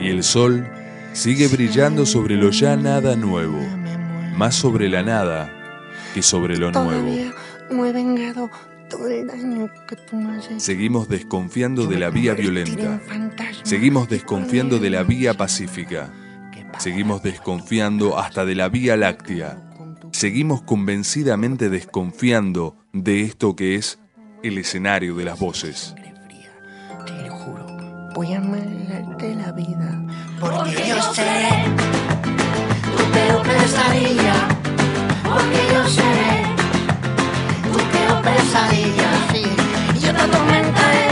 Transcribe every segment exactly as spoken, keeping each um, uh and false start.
Y el sol sigue brillando sobre lo ya nada nuevo, más sobre la nada que sobre lo nuevo. No he vengado todo el daño que tú me has hecho. Seguimos desconfiando de la vía violenta. Seguimos desconfiando de la vía pacífica. Seguimos desconfiando hasta de la Vía Láctea. Seguimos convencidamente desconfiando de esto que es el escenario de las voces. Te lo juro, voy a amargarte la vida. Porque yo seré tu peor pesadilla. Porque yo seré tu peor pesadilla. Sí. Yo te atormentaré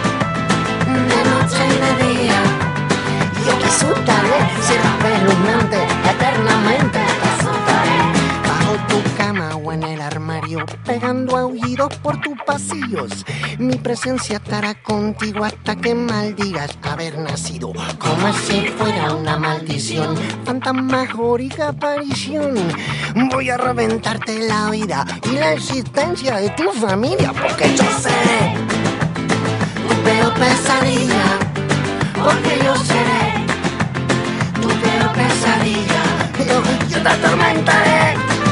de noche y de día. Yo te asustaré, serás espeluznante, eternamente te asustaré. Bajo tu cama o en el armario, pegando aullidos por tus pasillos. Mi presencia estará contigo hasta que maldigas haber nacido. Como si fuera una maldición, Fantasmagórica aparición. Voy a reventarte la vida y la existencia de tu familia. porque yo seré tu peor pesadilla. Porque yo seré tu peor pesadilla. Yo, Yo te atormentaré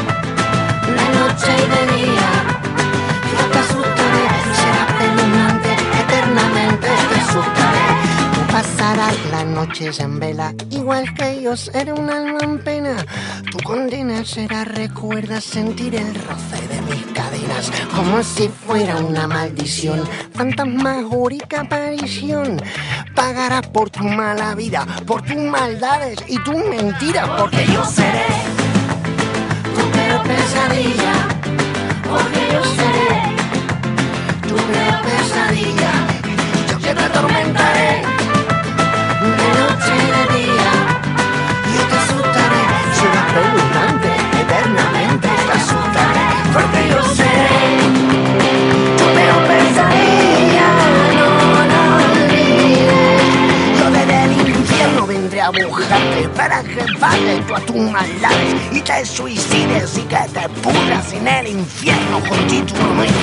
de noche y de día. Yo te asustaré, serás espeluznante, eternamente te asustaré. tú pasarás las noches en vela, igual que yo seré un alma en pena. Tu condena será, recuerda sentir el roce de mis cadenas, como si fuera una maldición, fantasmagórica aparición. Pagarás por tu mala vida, por tus maldades y tus mentiras, porque yo seré Tu peor pesadilla. Porque yo seré tu peor pesadilla. Yo que te atormentaré de noche y de día. Yo te asustaré, serás espeluznante, eternamente te asustaré. Porque yo seré tu peor pesadilla. No, no olvides. yo desde el infierno vendré a buscarte para que pagues tú a tus maldades y te suicides y que te pudras en el infierno continuamente.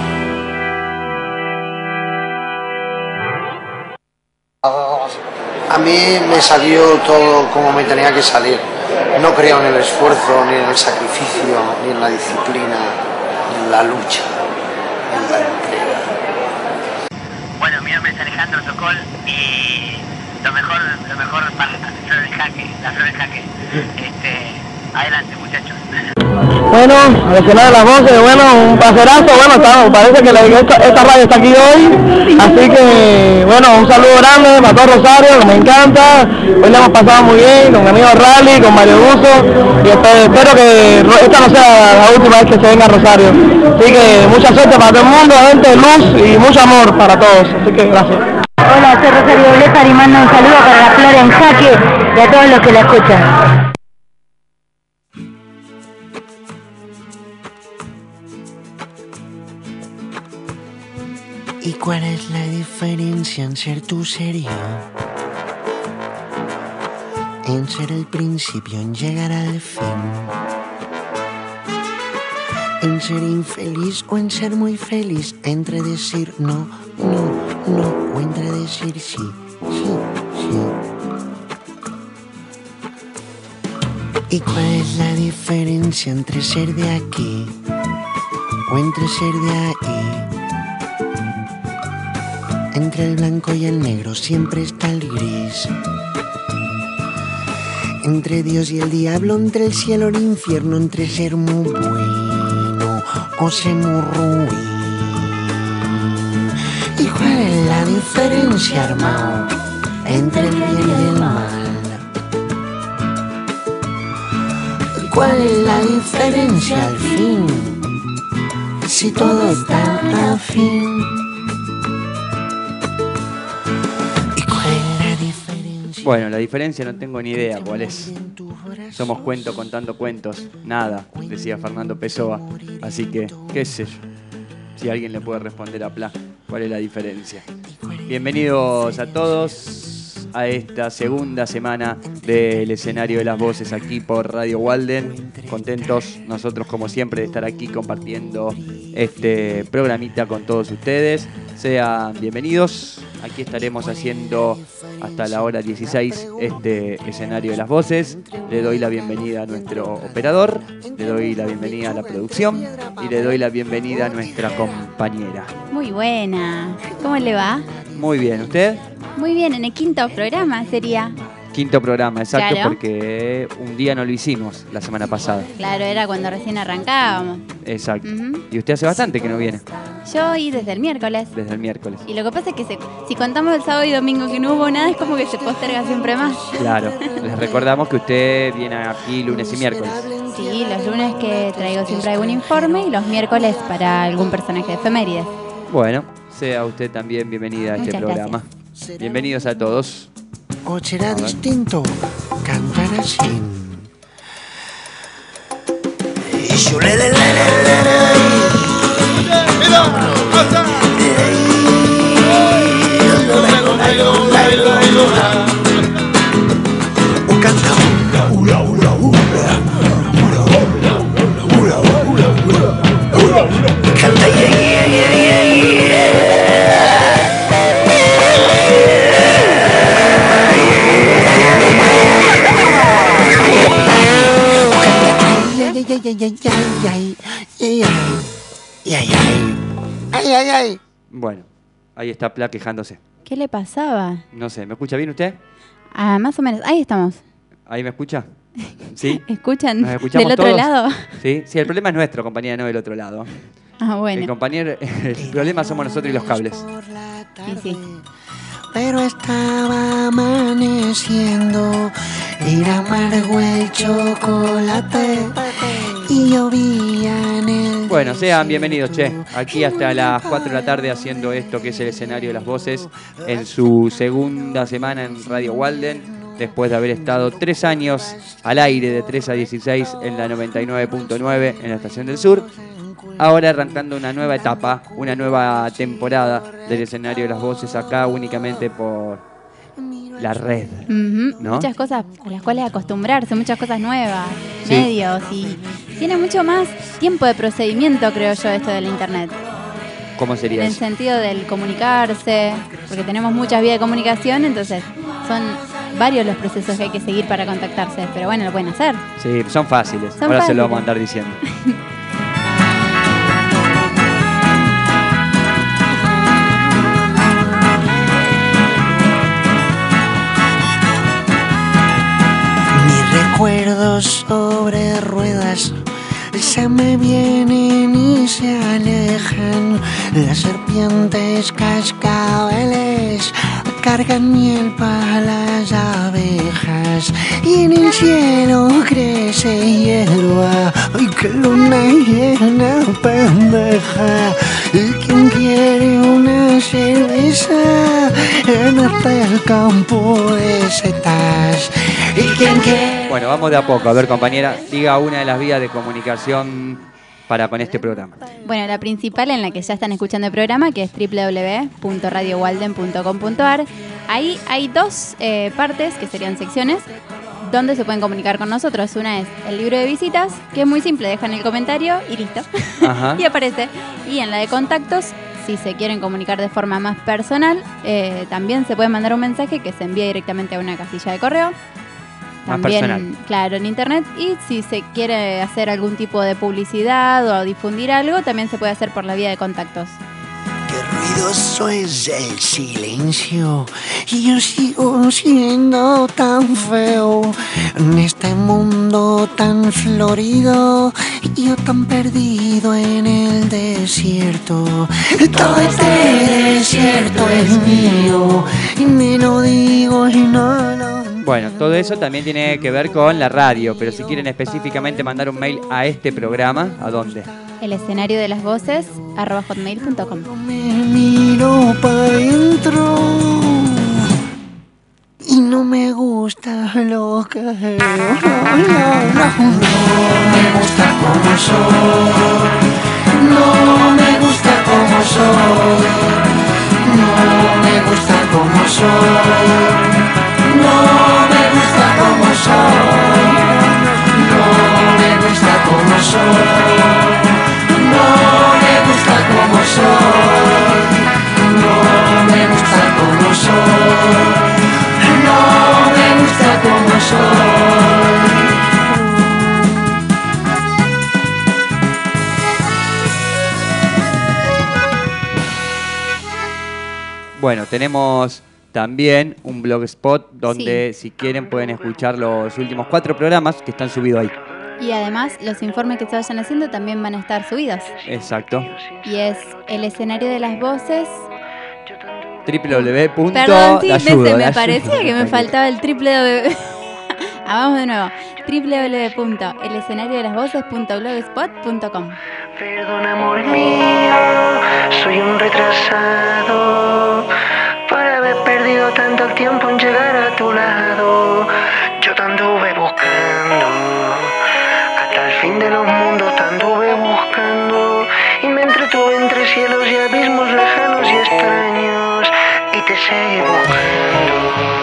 A mí me salió todo como me tenía que salir. No creo en el esfuerzo, ni en el sacrificio, ni en la disciplina, ni en la lucha, en la entrega. Bueno, mi nombre es Alejandro Sokol y lo mejor, lo mejor para la flor del jaque, la flor del jaque. Este, adelante muchachos. Bueno, al escenario de las voces, bueno, un paserazo, bueno, está, parece que la, esta, esta radio está aquí hoy, así que, bueno, un saludo grande para todo Rosario, que me encanta, hoy la hemos pasado muy bien, con mi amigo Rally, con Mario Buzo, y espero, espero que esta no sea la última vez que se venga a Rosario, así que mucha suerte para todo el mundo, gente, luz y mucho amor para todos, así que gracias. Hola, soy Rosario Boleta y mando un saludo para la flor en jaque y a todos los que la escuchan. ¿Y cuál es la diferencia en ser tú serio? En ser el principio, en llegar al fin. En ser infeliz o en ser muy feliz. Entre decir no, no, no. O entre decir sí, sí, sí. ¿Y cuál es la diferencia entre ser de aquí o entre ser de ahí? Entre el blanco y el negro siempre está el gris. Entre Dios y el diablo, entre el cielo y el infierno, entre ser muy bueno o ser muy ruin. ¿Y cuál es la diferencia, hermano, entre el bien y el mal? ¿Y cuál es la diferencia al fin? Si todo está al fin. Bueno, la diferencia no tengo ni idea cuál es. Somos cuento contando cuentos, nada, decía Fernando Pessoa. Así que, qué sé yo, si alguien le puede responder a Pla, ¿cuál es la diferencia? Bienvenidos a todos a esta segunda semana del escenario de las voces aquí por Radio Walden. Contentos nosotros como siempre de estar aquí compartiendo este programita con todos ustedes. Sean bienvenidos Aquí estaremos haciendo hasta la hora dieciséis este escenario de las voces. Le doy la bienvenida a nuestro operador, le doy la bienvenida a la producción y le doy la bienvenida a nuestra compañera. Muy buena. ¿Cómo le va? Muy bien, ¿usted? Muy bien, en el quinto programa sería. Quinto programa, exacto, Claro. porque un día no lo hicimos la semana pasada. Claro, era cuando recién arrancábamos. Exacto. Ujú. Y usted hace bastante que no viene, Yo y desde el miércoles. desde el miércoles. Y lo que pasa es que se- si contamos el sábado y domingo que no hubo nada, es como que se posterga siempre más. Claro, les recordamos que usted viene aquí lunes y miércoles. Sí, los lunes que traigo siempre algún informe y los miércoles para algún personaje de efemérides. Bueno, sea usted también bienvenida a este Muchas programa. Bienvenidos a todos. ¿O será distinto cantar así? O canta ula ula ula canta yeah yeah yeah yeah Ay, ay, ay. Bueno, ahí está Pla quejándose. ¿Qué le pasaba? No sé, ¿me escucha bien usted? Ah, más o menos. Ahí estamos. ¿Ahí me escucha? ¿Sí? ¿Escuchan ¿Nos escuchamos del otro todos? lado? Sí, sí, el problema es nuestro, compañera, no del otro lado. Ah, El bueno. compañero, el problema somos nosotros y los cables. Sí, sí. Pero estaba amaneciendo, era amargo el chocolate y llovía en el... Bueno, sean bienvenidos, che. Aquí hasta las cuatro de la tarde haciendo esto que es el escenario de las voces en su segunda semana en Radio Walden, después de haber estado tres años al aire de tres a dieciséis en la noventa y nueve punto nueve en la Estación del Sur. Ahora arrancando una nueva etapa, una nueva temporada del escenario de las voces acá únicamente por la red. Ujú. ¿No? Muchas cosas a las cuales acostumbrarse, muchas cosas nuevas, Sí. medios y tiene mucho más tiempo de procedimiento, creo yo, esto del internet. ¿Cómo En sería el eso? sentido del comunicarse, porque tenemos muchas vías de comunicación, entonces son varios los procesos que hay que seguir para contactarse, pero bueno, lo pueden hacer. Sí, son fáciles. Son Ahora se lo fáciles. vamos a andar diciendo. Mis recuerdos sobre ruedas se me vienen y se alejan. Las serpientes cascabeles cargan miel para las abejas. Y en el cielo crece hierba. ¡Ay, qué luna llena pendeja! ¿Y quién quiere una cerveza en este campo de setas? ¿Y quién quiere? Bueno, vamos de a poco. A ver, compañera, diga una de las vías de comunicación para con este programa. Bueno, la principal en la que ya están escuchando el programa, que es doble u doble u doble u punto radio walden punto com punto a r. Ahí hay dos eh, partes, que serían secciones, donde se pueden comunicar con nosotros. Una es el libro de visitas, que es muy simple, dejan el comentario y listo. Ajá. Y aparece. Y en la de contactos, si se quieren comunicar de forma más personal, eh, también se puede mandar un mensaje que se envía directamente a una casilla de correo. Más También, personal. claro, en internet. Y si se quiere hacer algún tipo de publicidad o difundir algo, también se puede hacer por la vía de contactos. Qué ruidoso es el silencio y yo sigo siendo tan feo en este mundo tan florido y yo tan perdido en el desierto. Todo este desierto es mío y me lo digo y no lo... Bueno, todo eso también tiene que ver con la radio, pero si quieren específicamente mandar un mail a este programa, ¿a dónde? El escenario de las voces, arroba hotmail punto com. Me miro para adentro y no me gusta lo que veo. No, no, no, no me gusta como soy. No me gusta como soy. No me gusta como soy. No me gusta como soy. No me gusta como soy. No me gusta como soy. No me gusta como Bueno, tenemos también un blogspot donde sí. si quieren pueden escuchar los últimos cuatro programas que están subidos ahí. Y además los informes que se vayan haciendo también van a estar subidos. Exacto. Y es el escenario de las voces. w w w punto Perdón, sí, ayudo, me parecía que me faltaba el triple W. Ah, vamos de nuevo. w w w punto el escenario de las voces punto blogspot punto com. Perdón, amor mío, soy un retrasado por haber perdido tanto el tiempo en llegar a tu lado. Yo te anduve buscando, hasta el fin de los mundos te anduve buscando, y me entretuve entre cielos y abismos lejanos y extraños, y te seguí buscando,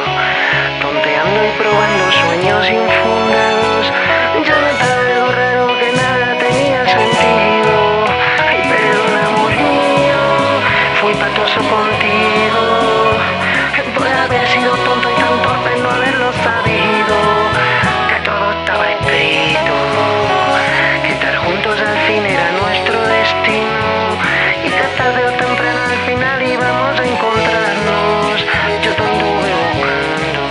tonteando y probando sueños infundados. Ya notaba algo raro que nada tenía sentido. Ay, perdón, amor mío, fui patoso contigo, por haber sido tonto y tan torpe no haberlo sabido, que todo estaba escrito, que estar juntos al fin era nuestro destino, y que tarde o temprano al final íbamos a encontrarnos. Yo te anduve buscando,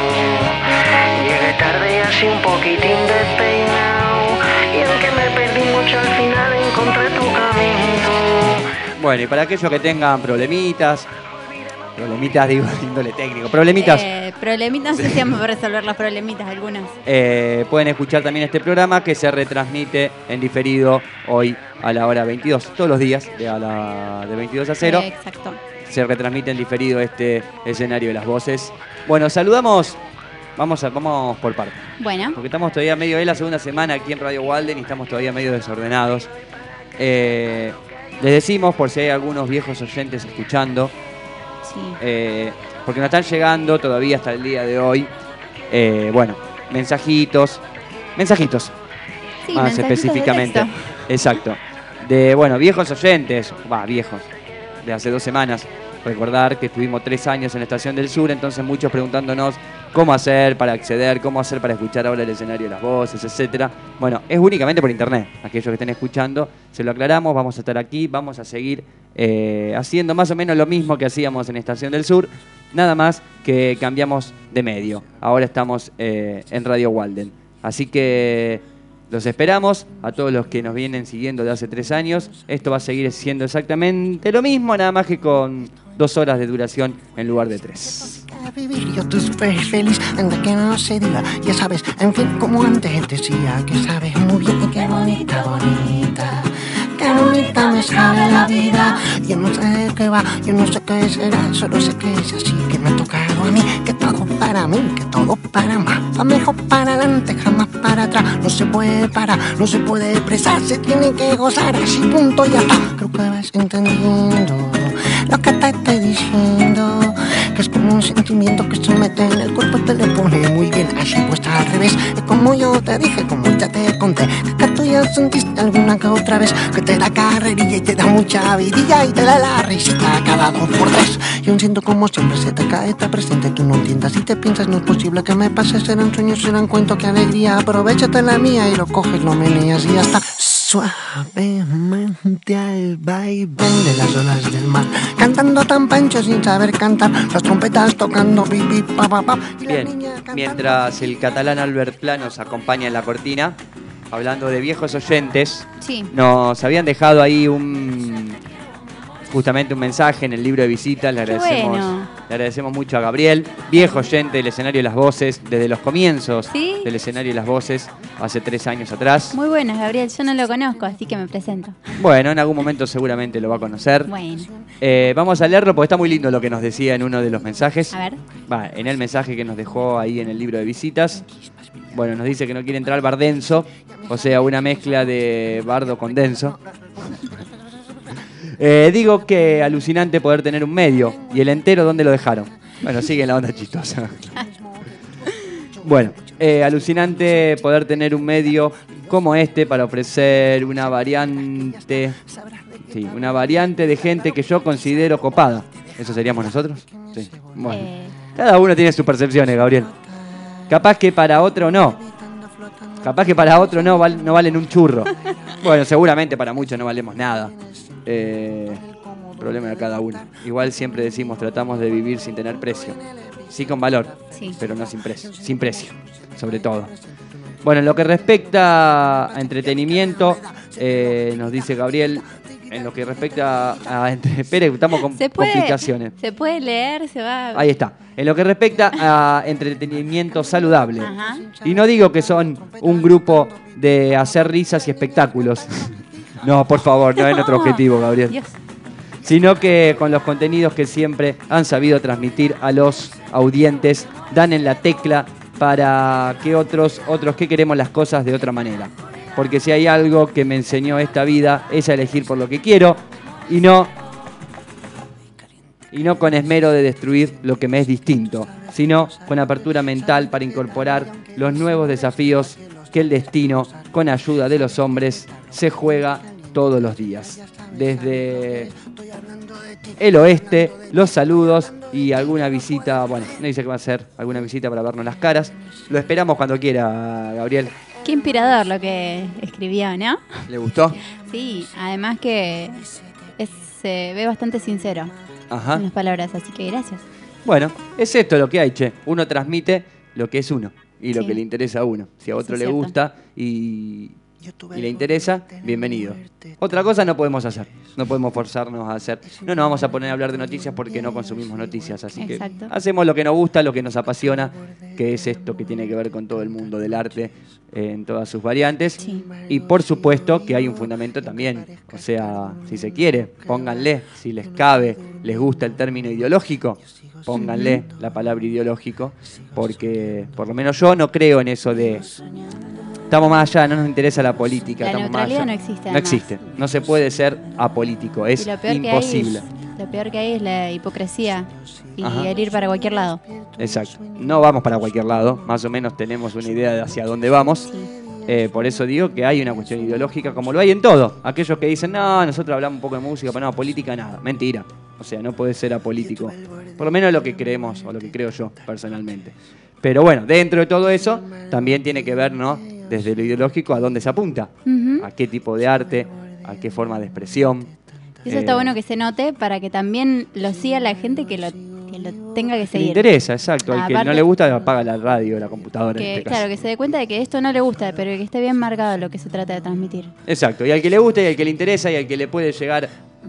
llegué tarde y así un poquitín despeinado, y aunque me perdí mucho al final encontré tu camino. Bueno, y para aquellos que tengan problemitas, problemitas digo de índole técnico, problemitas. Eh, problemitas, no sé si vamos a resolver las problemitas algunas. Eh, pueden escuchar también este programa que se retransmite en diferido hoy a la hora veintidós, todos los días de, a la, de veintidós a cero. Eh, exacto. Se retransmite en diferido este escenario de las voces. Bueno, saludamos, vamos, a, vamos por parte. Bueno. Porque estamos todavía medio de la segunda semana aquí en Radio Walden y estamos todavía medio desordenados. Eh, les decimos, por si hay algunos viejos oyentes escuchando, sí. eh, porque nos están llegando todavía hasta el día de hoy, eh, bueno, mensajitos, mensajitos, sí, más mensajitos específicamente. De texto. Exacto. De, bueno, viejos oyentes, va, viejos, de hace dos semanas. Recordar que estuvimos tres años en la Estación del Sur, entonces muchos preguntándonos cómo hacer para acceder, cómo hacer para escuchar ahora el escenario de las voces, etcétera. Bueno, es únicamente por internet. Aquellos que estén escuchando, se lo aclaramos, vamos a estar aquí, vamos a seguir eh, haciendo más o menos lo mismo que hacíamos en Estación del Sur, nada más que cambiamos de medio. Ahora estamos eh, en Radio Walden. Así que los esperamos a todos los que nos vienen siguiendo de hace tres años. Esto va a seguir siendo exactamente lo mismo, nada más que con dos horas de duración en lugar de tres. Vivir yo tú súper feliz, anda que no se diga, ya sabes, en fin, como antes decía, que sabes muy bien y qué bonita, bonita, qué bonita me sabe la vida. Yo no sé de qué va, yo no sé qué será, solo sé que es así, que me ha tocado a mí, que todo para mí, que todo para más, pa' mejor para adelante, jamás para atrás, no se puede parar, no se puede expresar, se tiene que gozar, así punto y ya está. Creo que vas entendiendo lo que te estoy diciendo, que es como un sentimiento que se mete en el cuerpo y te le pone muy bien, así puesta al revés. Es como yo te dije, como ya te conté, que tú ya sentiste alguna que otra vez, que te da carrerilla y te da mucha vidilla y te da la risita cada dos por tres. Yo siento como siempre se te cae, está presente, tú no entiendas y te piensas, no es posible que me pase, serán sueños, serán cuentos, qué alegría, aprovechate la mía y lo coges, lo meneas y ya está. Suavemente al vaivén de las olas del mar, cantando tan pancho sin saber cantar, las trompetas tocando pipi pa pa pa. Bien, mientras el catalán Albert Pla nos acompaña en la cortina, hablando de viejos oyentes, sí. Nos habían dejado ahí un justamente un mensaje en el libro de visitas. Le agradecemos, bueno. le agradecemos mucho a Gabriel, viejo oyente del escenario de las voces, desde los comienzos ¿Sí? del escenario de las voces, hace tres años atrás. Muy buenas, Gabriel, yo no lo conozco, así que me presento. Bueno, en algún momento seguramente lo va a conocer. Bueno. Eh, vamos a leerlo porque está muy lindo lo que nos decía en uno de los mensajes. A ver. Va, en el mensaje que nos dejó ahí en el libro de visitas. Bueno, nos dice que no quiere entrar bardenso, o sea, una mezcla de bardo con denso. Eh, digo que alucinante poder tener un medio. ¿Y el entero dónde lo dejaron? Bueno, sigue la onda chistosa. Bueno, eh, alucinante poder tener un medio como este para ofrecer una variante, sí, una variante de gente que yo considero copada. ¿Eso seríamos nosotros? Sí. Bueno, Eh, cada uno tiene sus percepciones, Gabriel. Capaz que para otro no. Capaz que para otro no, val- no valen un churro. Bueno, seguramente para muchos no valemos nada. Eh, problema de cada uno. Igual siempre decimos, tratamos de vivir sin tener precio. Sí con valor, Sí. pero no sin precio. Sin precio, sobre todo. Bueno, en lo que respecta a entretenimiento, eh, nos dice Gabriel, en lo que respecta a... Entre, espere, estamos con Se puede, complicaciones. se puede leer, se va... Ahí está. En lo que respecta a entretenimiento saludable. Ajá. Y no digo que son un grupo de hacer risas y espectáculos. No, por favor, no es nuestro objetivo, Gabriel. Dios. Sino que con los contenidos que siempre han sabido transmitir a los audientes, dan en la tecla para que otros, otros que queremos las cosas de otra manera. Porque si hay algo que me enseñó esta vida es a elegir por lo que quiero y no, y no con esmero de destruir lo que me es distinto, sino con apertura mental para incorporar los nuevos desafíos que el destino, con ayuda de los hombres, se juega todos los días. Desde el oeste, los saludos y alguna visita, bueno, no dice que va a ser alguna visita para vernos las caras. Lo esperamos cuando quiera, Gabriel. Qué inspirador lo que escribió, ¿no? ¿Le gustó? Sí, además que es, se ve bastante sincero Ajá. en las palabras, así que gracias. Bueno, es esto lo que hay, che. Uno transmite lo que es uno y lo Sí. que le interesa a uno. Si a otro Eso le es cierto. gusta y, y le interesa, bienvenido. Otra cosa no podemos hacer. No podemos forzarnos a hacer. No nos vamos a poner a hablar de noticias porque no consumimos noticias. Así Exacto. que hacemos lo que nos gusta, lo que nos apasiona, que es esto que tiene que ver con todo el mundo del arte eh, en todas sus variantes. Sí. Y por supuesto que hay un fundamento también. O sea, si se quiere, pónganle, si les cabe, les gusta el término ideológico, pónganle la palabra ideológico, porque por lo menos yo no creo en eso de estamos más allá, no nos interesa la política. La estamos más neutralidad allá. no existe, No además. existe. No se puede ser apolítico, es Y lo peor imposible. Que hay es, lo peor que hay es la hipocresía y Ajá. el ir para cualquier lado. Exacto. No vamos para cualquier lado, más o menos tenemos una idea de hacia dónde vamos. Sí. Eh, por eso digo que hay una cuestión ideológica, como lo hay en todo. Aquellos que dicen, no, nosotros hablamos un poco de música, pero no, política nada. Mentira. O sea, no puede ser apolítico. Por lo menos lo que creemos, o lo que creo yo, personalmente. Pero bueno, dentro de todo eso, también tiene que ver, ¿no? Desde lo ideológico, a dónde se apunta. Ujú. A qué tipo de arte, a qué forma de expresión. Eso Eh, está bueno que se note para que también lo siga la gente que lo, que lo tenga que que le seguir. interesa, exacto. Al que Aparte- no le gusta, apaga la radio, la computadora en Que, este caso. claro, que se dé cuenta de que esto no le gusta, pero que esté bien marcado lo que se trata de transmitir. Exacto, y al que le gusta y al que le interesa y al que le puede llegar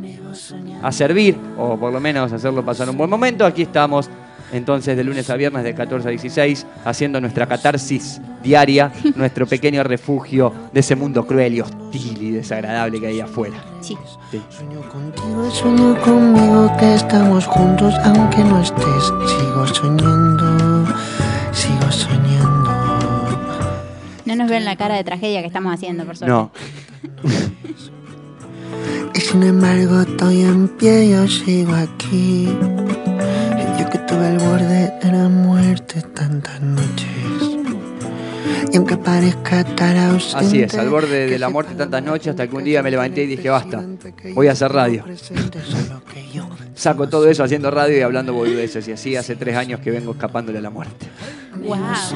a servir, o por lo menos hacerlo pasar un buen momento, aquí estamos entonces de lunes a viernes de catorce a dieciséis haciendo nuestra catarsis diaria, nuestro pequeño refugio de ese mundo cruel y hostil y desagradable que hay afuera. Sí. Sí. Sueño contigo, sueño conmigo que estamos juntos aunque no estés. Sigo soñando, sigo soñando. No nos ven la cara de tragedia que estamos haciendo, por suerte. No, Y sin embargo estoy en pie, yo sigo aquí. Yo que tuve al borde de la muerte tantas noches. Y aunque parezca estar ausente, así es, al borde de la muerte tantas noches hasta que un día me levanté y dije, basta, voy a hacer radio. Saco todo eso haciendo radio y hablando boludeces, y así hace tres años que vengo escapándole a la muerte. Wow.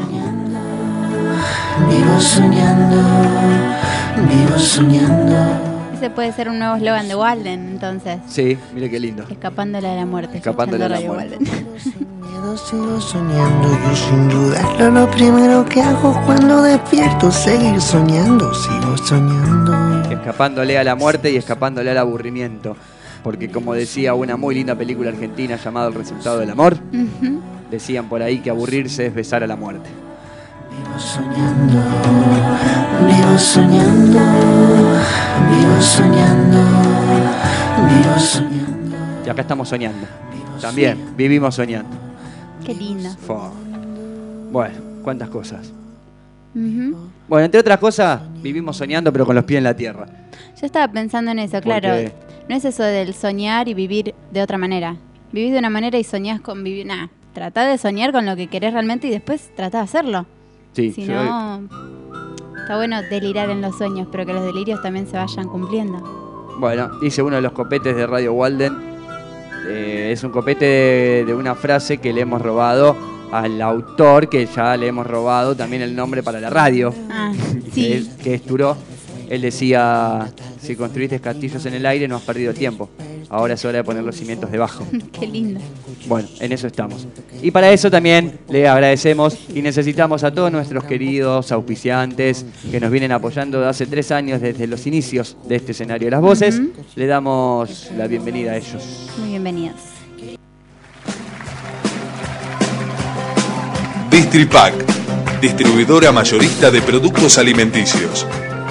Vivo soñando, vivo soñando. Ese puede ser un nuevo eslogan de Walden, entonces. Sí, mire qué lindo. Escapándole a la muerte. Escapándole a la escuchando muerte. Radio Walden. Sin miedo sigo soñando, yo sin dudarlo lo primero que hago cuando despierto, seguir soñando, sigo soñando. Escapándole a la muerte y escapándole al aburrimiento. Porque como decía una muy linda película argentina llamada El resultado del amor, Ujú. decían por ahí que aburrirse es besar a la muerte. Vivo soñando, vivo soñando, vivo soñando, vivo soñando. Y acá estamos soñando. También, vivimos soñando. Qué lindo. Fua. Bueno, cuántas cosas. Ujú. Bueno, entre otras cosas, vivimos soñando pero con los pies en la tierra. Yo estaba pensando en eso, claro. Porque- No es eso del soñar y vivir de otra manera. Vivís de una manera y soñás con vivir. Nah, tratá de soñar con lo que querés realmente y después tratá de hacerlo. Sí, Si yo- no, está bueno delirar en los sueños, pero que los delirios también se vayan cumpliendo. Bueno, dice uno de los copetes de Radio Walden. eh, es un copete de, de una frase que le hemos robado al autor, que ya le hemos robado también el nombre para la radio, Ah, que, sí. es, que es Turó. Él decía, si construiste castillos en el aire no has perdido tiempo. ahora es hora de poner los cimientos debajo. Qué lindo. Bueno, en eso estamos. Y para eso también le agradecemos y necesitamos a todos nuestros queridos auspiciantes que nos vienen apoyando de hace tres años desde los inicios de este escenario de las voces. Uh-huh. Le damos la bienvenida a ellos. Muy bienvenidos. Distripac, distribuidora mayorista de productos alimenticios.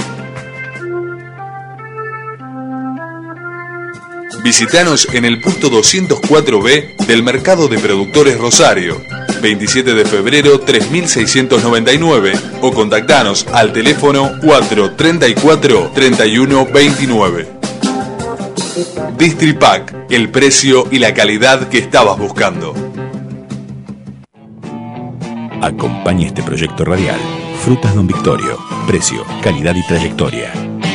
Visítanos en el punto doscientos cuatro B del Mercado de Productores Rosario, veintisiete de febrero tres mil seiscientos noventa y nueve, o contactanos al teléfono cuatro treinta y cuatro treinta y uno veintinueve. Distripac, el precio y la calidad que estabas buscando. Acompaña este proyecto radial. Frutas Don Victorio. Precio, calidad y trayectoria.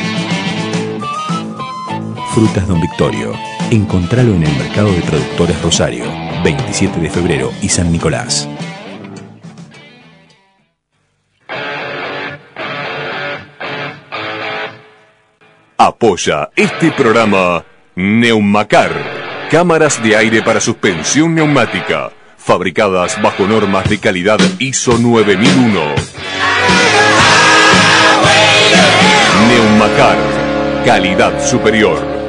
Frutas Don Victorio. Encontralo en el Mercado de Productores Rosario, veintisiete de febrero y San Nicolás. Apoya este programa Neumacar. Cámaras de aire para suspensión neumática. Fabricadas bajo normas de calidad I S O nueve mil uno. Neumacar. Calidad superior.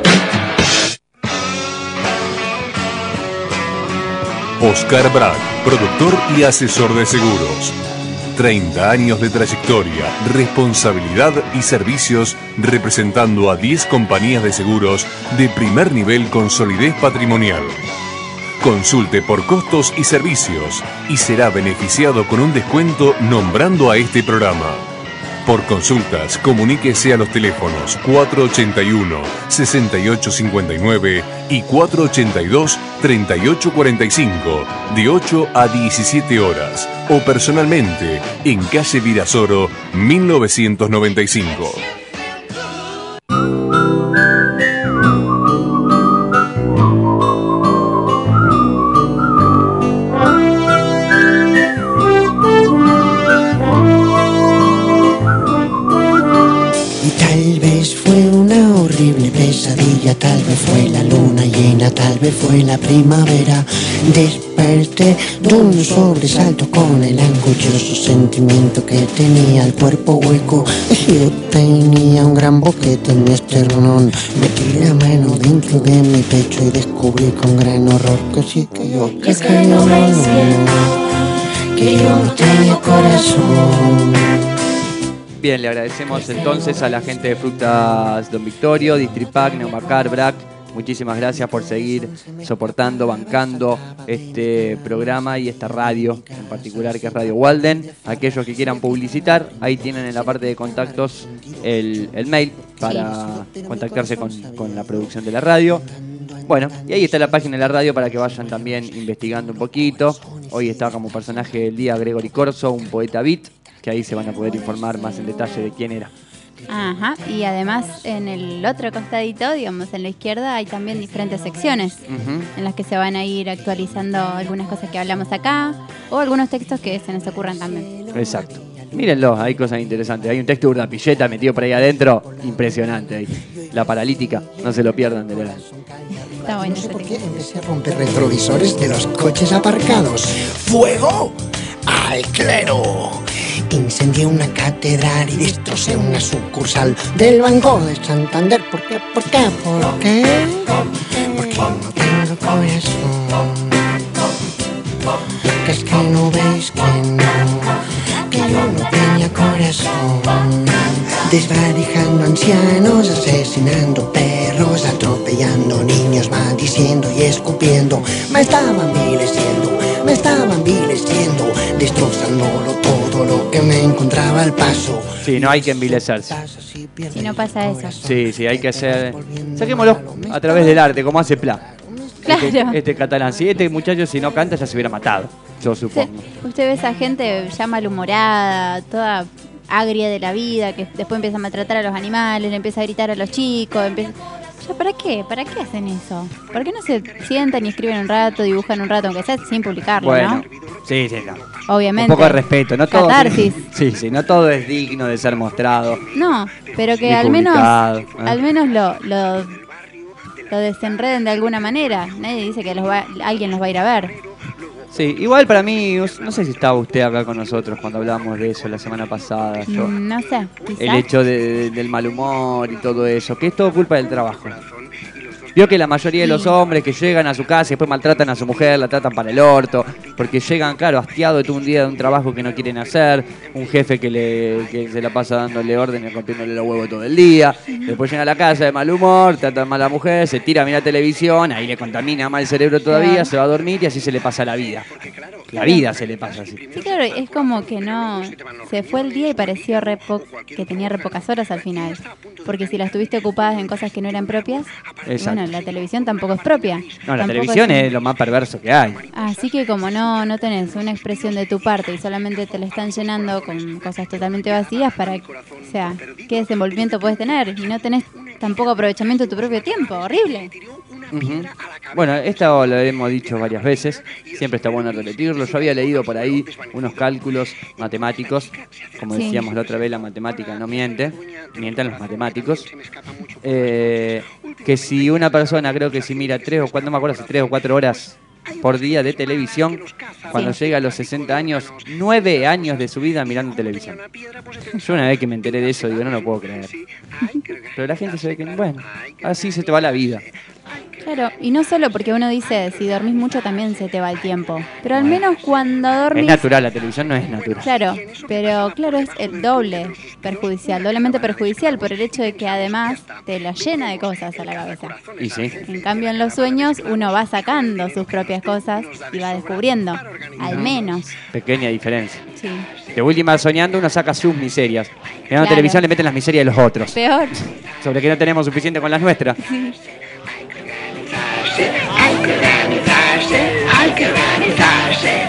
Oscar Brad, productor y asesor de seguros. treinta años de trayectoria, responsabilidad y servicios representando a diez compañías de seguros de primer nivel con solidez patrimonial. Consulte por costos y servicios y será beneficiado con un descuento nombrando a este programa. Por consultas, comuníquese a los teléfonos cuatro ochenta y uno, sesenta y ocho cincuenta y nueve y cuatro ochenta y dos, treinta y ocho cuarenta y cinco, de ocho a diecisiete horas, o personalmente en calle Virasoro, mil novecientos noventa y cinco. Tal vez fue la luna llena, tal vez fue la primavera. Desperté de un sobresalto con el angustioso sentimiento que tenía el cuerpo hueco. Yo tenía un gran boquete en mi esternón. Metí la mano dentro de mi pecho y descubrí con gran horror que sí que yo que, es que no me siento, que yo no tenía corazón. Bien, le agradecemos entonces a la gente de Frutas Don Victorio, Distripac, Neumacar, Brac. Muchísimas gracias por seguir soportando, bancando este programa y esta radio en particular que es Radio Walden. Aquellos que quieran publicitar, ahí tienen en la parte de contactos el, el mail para contactarse con, con la producción de la radio. Bueno, y ahí está la página de la radio para que vayan también investigando un poquito. Hoy está como personaje del día Gregory Corso, un poeta beat, que ahí se van a poder informar más en detalle de quién era. Ajá, y además en el otro costadito, digamos en la izquierda, hay también diferentes secciones uh-huh. en las que se van a ir actualizando algunas cosas que hablamos acá o algunos textos que se nos ocurran también. Exacto. Mírenlo, hay cosas interesantes. Hay un texto de Urdapilleta metido por ahí adentro, impresionante. Ahí. La paralítica, no se lo pierdan de verdad. Está bueno. No sé por qué empecé a romper retrovisores de los coches aparcados. ¡Fuego! ¡Al clero! Incendié una catedral y destrocé una sucursal del Banco de Santander. ¿Por qué? ¿Por qué? ¿Por qué? Porque no tengo corazón. Que es que no veis que no, que yo no tenía corazón. Desvalijando ancianos, asesinando perros, atropellando niños, maldiciendo y escupiendo. Me estaban vileciendo, me estaban vileciendo, destrozándolo todo lo que me encontraba al paso. Sí, no hay que envilecerse. Si no pasa eso. Sí, sí, hay que hacer... Saquémoslo a través del arte, como hace Pla. Claro. Este, este catalán, si este muchacho si no canta ya se hubiera matado, yo supongo. Usted, usted ve esa gente ya malhumorada, toda agria de la vida, que después empieza a maltratar a los animales, le empieza a gritar a los chicos, empieza... Ya, ¿para qué? ¿Para qué hacen eso? ¿Por qué no se sientan y escriben un rato, dibujan un rato, aunque sea sin publicarlo, bueno, ¿no? Sí, sí, claro. Obviamente. Un poco de respeto, no todo. Catarsis. Sí, sí, no todo es digno de ser mostrado. No, pero que ni al menos, publicado, ¿eh? al menos lo, lo lo desenreden de alguna manera. Nadie dice que los va, alguien los va a ir a ver. Sí, igual para mí, no sé si estaba usted acá con nosotros cuando hablábamos de eso la semana pasada. Yo, no sé, quizás. El hecho de, de, del mal humor y todo eso, que es todo culpa del trabajo. Vio que la mayoría de los hombres que llegan a su casa y después maltratan a su mujer, la tratan para el orto, porque llegan, claro, hastiados de todo un día de un trabajo que no quieren hacer, un jefe que, le, que se la pasa dándole órdenes, rompiéndole los huevos todo el día, después llega a la casa de mal humor, trata mal a la mujer, se tira a mirar televisión, ahí le contamina más el cerebro todavía, claro. Se va a dormir y así se le pasa la vida. La vida se le pasa así. Sí, claro, es como que no... Se fue el día y pareció re po- que tenía re pocas horas al final. Porque si las tuviste ocupadas en cosas que no eran propias, bueno, la televisión tampoco es propia. No, la televisión es... es lo más perverso que hay. Así que como no, no tenés una expresión de tu parte y solamente te la están llenando con cosas totalmente vacías, para, o sea, ¿qué desenvolvimiento puedes tener? Y no tenés tampoco aprovechamiento de tu propio tiempo. Horrible. Uh-huh. Bueno, esto lo hemos dicho varias veces, siempre está bueno repetirlo. Yo había leído por ahí unos cálculos matemáticos, como sí. decíamos la otra vez, la matemática no miente, mienten los matemáticos, eh, que si una persona, creo que si mira tres o cuatro, no me acuerdo si tres o cuatro horas por día de televisión, cuando sí. llega a los sesenta años, nueve años de su vida mirando televisión. Yo una vez que me enteré de eso, digo, no lo puedo creer. Pero la gente se ve que, bueno, así se te va la vida. Claro, y no solo porque uno dice, si dormís mucho también se te va el tiempo. Pero al menos cuando dormís... Es natural, la televisión no es natural. Claro, pero claro, es el doble perjudicial, doblemente perjudicial por el hecho de que además te lo llena de cosas a la cabeza. Y sí. En cambio en los sueños uno va sacando sus propias cosas y va descubriendo, al menos. Pequeña diferencia. Sí. De última, soñando uno saca sus miserias. Mirando claro. televisión le meten las miserias de los otros. Peor. Sobre que no tenemos suficiente con las nuestras. Sí. Hay que organizarse, hay que organizarse.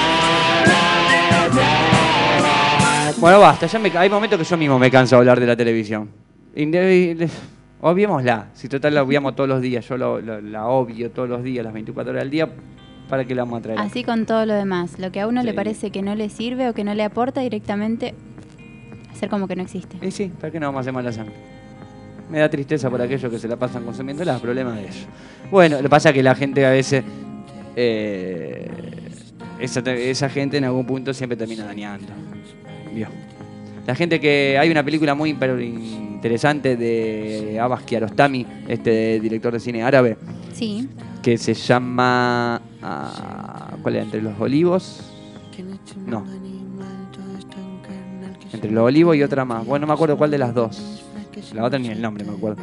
Bueno, basta, ya me, hay momentos que yo mismo me canso de hablar de la televisión. Inde- obviémosla, si total la obviamos todos los días, yo lo, lo, la obvio todos los días, las veinticuatro horas del día, ¿para qué la vamos a traer? Así con todo lo demás, lo que a uno sí. le parece que no le sirve o que no le aporta directamente, hacer como que no existe. Y sí, ¿para qué no vamos a hacer mala sangre? Me da tristeza por aquellos que se la pasan consumiendo los problemas de ellos. Bueno, lo que pasa es que la gente a veces, eh, esa, esa gente en algún punto siempre termina dañando. ¿Vio? La gente que... Hay una película muy interesante de Abbas Kiarostami, este director de cine árabe. Sí. Que se llama... Uh, ¿Cuál era? ¿Entre los olivos? No. Entre los olivos y otra más. Bueno, no me acuerdo cuál de las dos. La otra ni el nombre me acuerdo.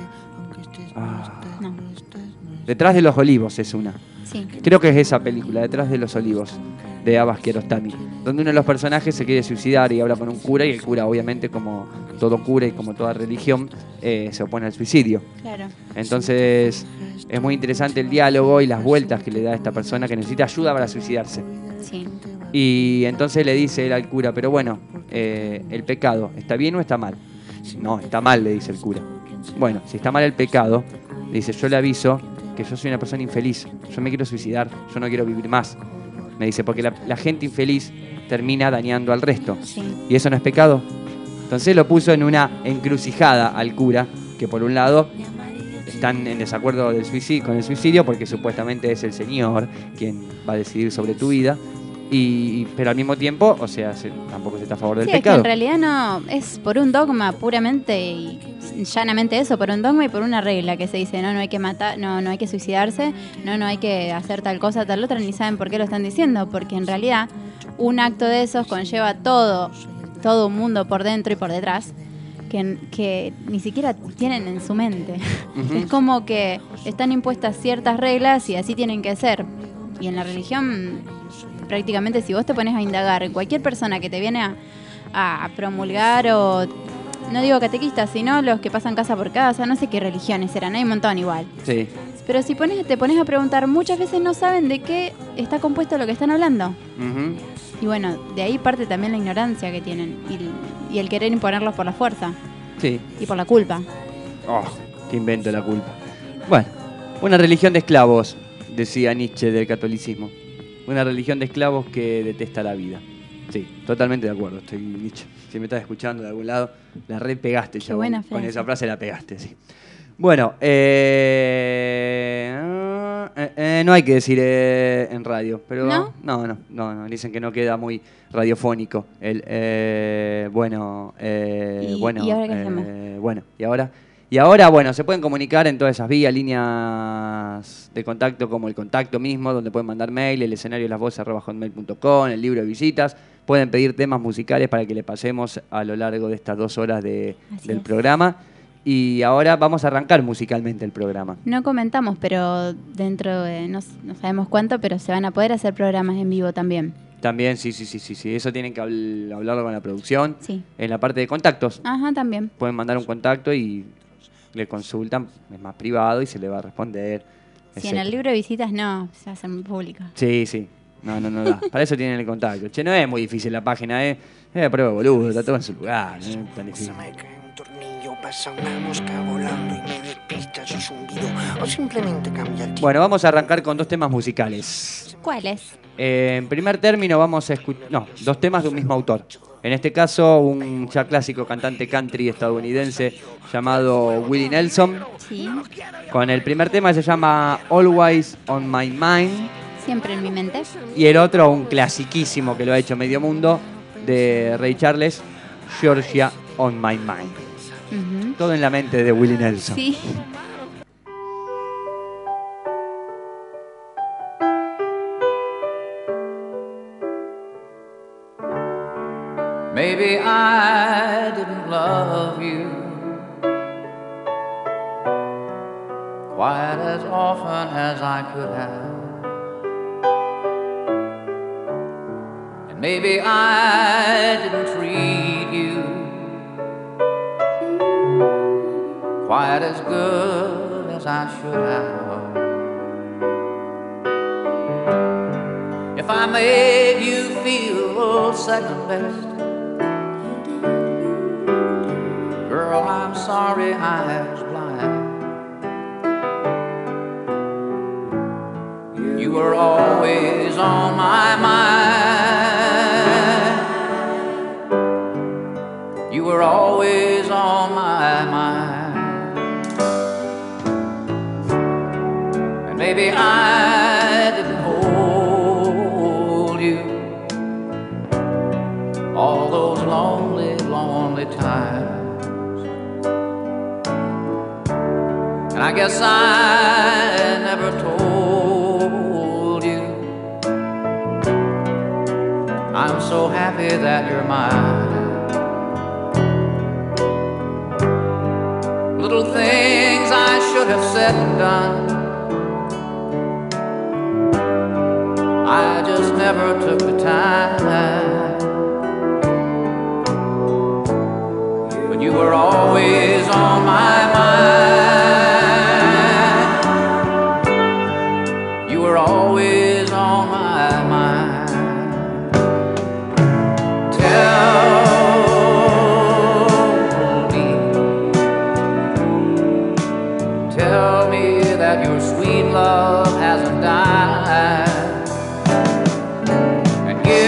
Ah. No. Detrás de los olivos es una. Sí. Creo que es esa película, Detrás de los olivos, de Abbas Kiarostami, donde uno de los personajes se quiere suicidar y habla con un cura, y el cura, obviamente, como todo cura y como toda religión, eh, se opone al suicidio. Claro. Entonces, es muy interesante el diálogo y las vueltas que le da a esta persona que necesita ayuda para suicidarse. Sí. Y entonces le dice él al cura, pero bueno, eh, ¿el pecado está bien o está mal? No, está mal, le dice el cura. Bueno, si está mal el pecado, le dice, yo le aviso que yo soy una persona infeliz, yo me quiero suicidar, yo no quiero vivir más. Me dice, porque la, la gente infeliz termina dañando al resto. Sí. ¿Y eso no es pecado? Entonces lo puso en una encrucijada al cura, que por un lado están en desacuerdo del suicidio, con el suicidio, porque supuestamente es el Señor quien va a decidir sobre tu vida. Y, pero al mismo tiempo, o sea, se, tampoco se está a favor del sí, pecado. Es que en realidad no, es por un dogma puramente y llanamente eso, por un dogma y por una regla que se dice, no, no hay que matar, no, no hay que suicidarse, no, no hay que hacer tal cosa, tal otra, ni saben por qué lo están diciendo, porque en realidad un acto de esos conlleva todo, todo un mundo por dentro y por detrás, que, que ni siquiera tienen en su mente. Uh-huh. Es como que están impuestas ciertas reglas y así tienen que ser. Y en la religión, prácticamente, si vos te pones a indagar en cualquier persona que te viene a, a promulgar o, no digo catequistas, sino los que pasan casa por casa, no sé qué religiones eran, hay un montón igual. Sí. Pero si pones, te pones a preguntar, muchas veces no saben de qué está compuesto lo que están hablando. Uh-huh. Y bueno, de ahí parte también la ignorancia que tienen y, y el querer imponerlos por la fuerza. Sí. Y por la culpa. Oh, qué invento la culpa. Bueno, una religión de esclavos, decía Nietzsche del catolicismo. Una religión de esclavos que detesta la vida. Sí, totalmente de acuerdo, estoy Nietzsche. Si me estás escuchando de algún lado, la re pegaste, chabón. Qué buena frase. Con esa frase la pegaste, sí. Bueno, eh, eh, eh, no hay que decir eh, en radio, pero ¿No? No, no, no, no, dicen que no queda muy radiofónico. El eh, bueno, eh, ¿Y- bueno, y ahora qué eh, hacemos? bueno, y ahora, y ahora, bueno, se pueden comunicar en todas esas vías, líneas de contacto como el contacto mismo, donde pueden mandar mail, el escenario de las voces arroba hotmail punto com, el libro de visitas. Pueden pedir temas musicales para que le pasemos a lo largo de estas dos horas de, Así del es. programa. Y ahora vamos a arrancar musicalmente el programa. No comentamos, pero dentro de, no, no sabemos cuánto, pero se van a poder hacer programas en vivo también. También, sí, sí, sí, sí, sí. Eso tienen que habl- hablarlo con la producción. Sí. En la parte de contactos. Ajá, también. Pueden mandar un contacto y le consultan, es más privado y se le va a responder. Si en el etcétera. libro de visitas no, se va a hacer muy pública. Sí, sí. No, no, no da. Para eso tienen el contacto. Che, no es muy difícil la página, ¿eh? Es prueba boludo, está todo en su lugar. No es tan difícil. Se me cae un tornillo, pasa una mosca volando y me despista su zumbido. O simplemente cambia el tiempo. Bueno, vamos a arrancar con dos temas musicales. ¿Cuáles? Eh, en primer término vamos a escuchar, no, dos temas de un mismo autor. En este caso, un ya clásico cantante country estadounidense llamado Willie Nelson. Sí. Con el primer tema se llama Always on My Mind. Siempre en mi mente. Y el otro, un clasiquísimo que lo ha hecho medio mundo, de Ray Charles, Georgia on My Mind. Ujú. Todo en la mente de Willie Nelson. Sí. Maybe I didn't love you quite as often as I could have. And maybe I didn't treat you quite as good as I should have. If I made you feel second best, girl, I'm sorry I was blind. You were always on my mind. You were always on my mind. And maybe I didn't hold you all those lonely, lonely times. And I guess I never told you I'm so happy that you're mine. Little things I should have said and done, I just never took the time. But you were always on my mind. You were always on my mind. Tell me, tell me that your sweet love hasn't died. And give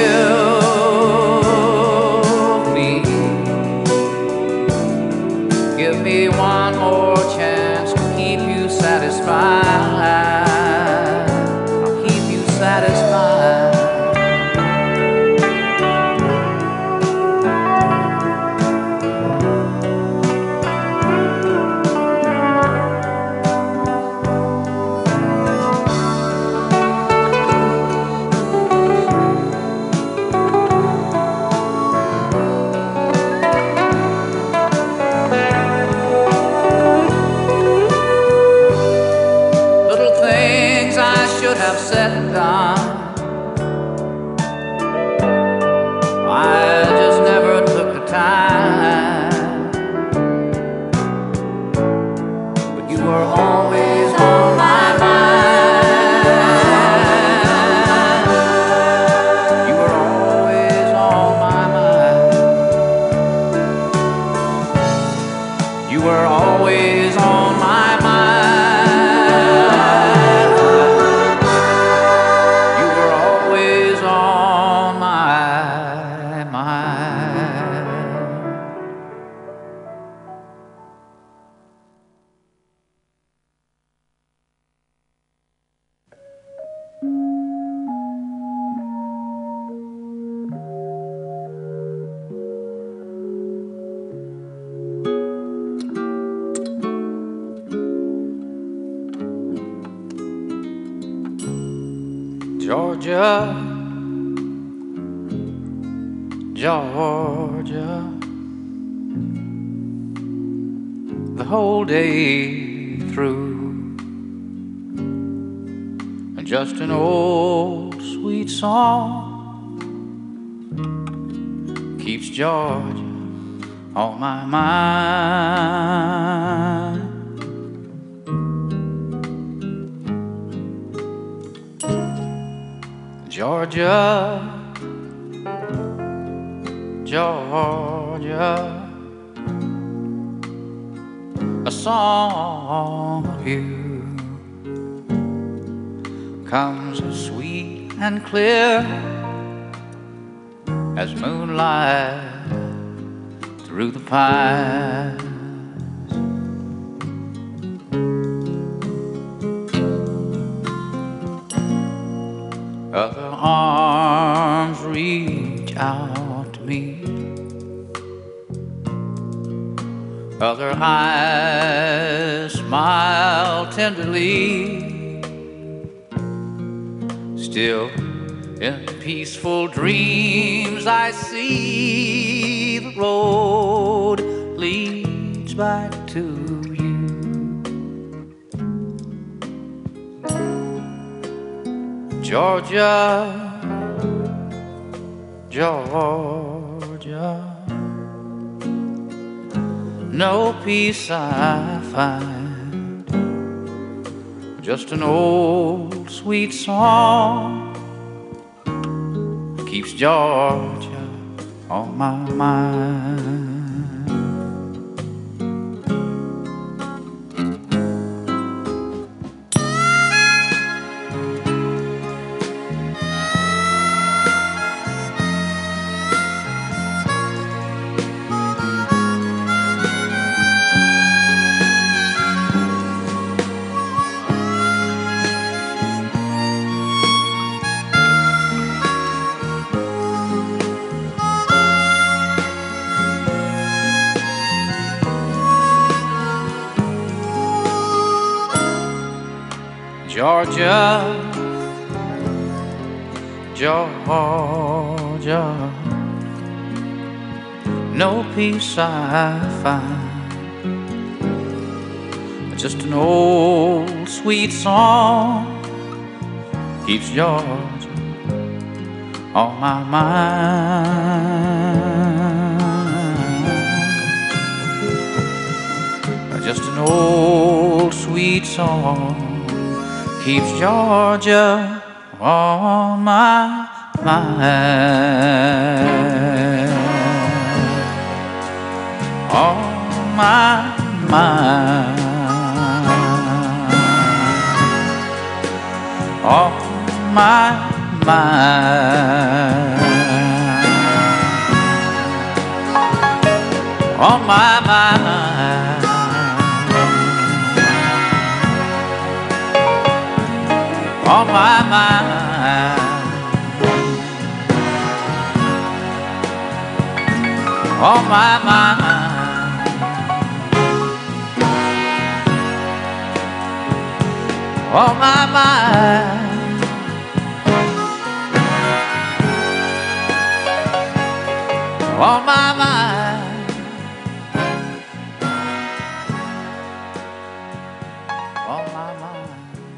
Georgia, Georgia, the whole day through, and just an old sweet song keeps Georgia on my mind. Georgia, Georgia, a song of you comes as sweet and clear as moonlight through the pines. Other arms reach out to me, other eyes smile tenderly. Still in peaceful dreams I see the road leads back to you. Georgia, Georgia, no peace I find, just an old sweet song keeps Georgia on my mind. Georgia, Georgia, no peace I find, just an old sweet song keeps Georgia on my mind. Just an old sweet song keeps Georgia on my mind, on my mind, on my mind, on my mind. On my mind, on my mind, on my mind, on my mind, on my mind.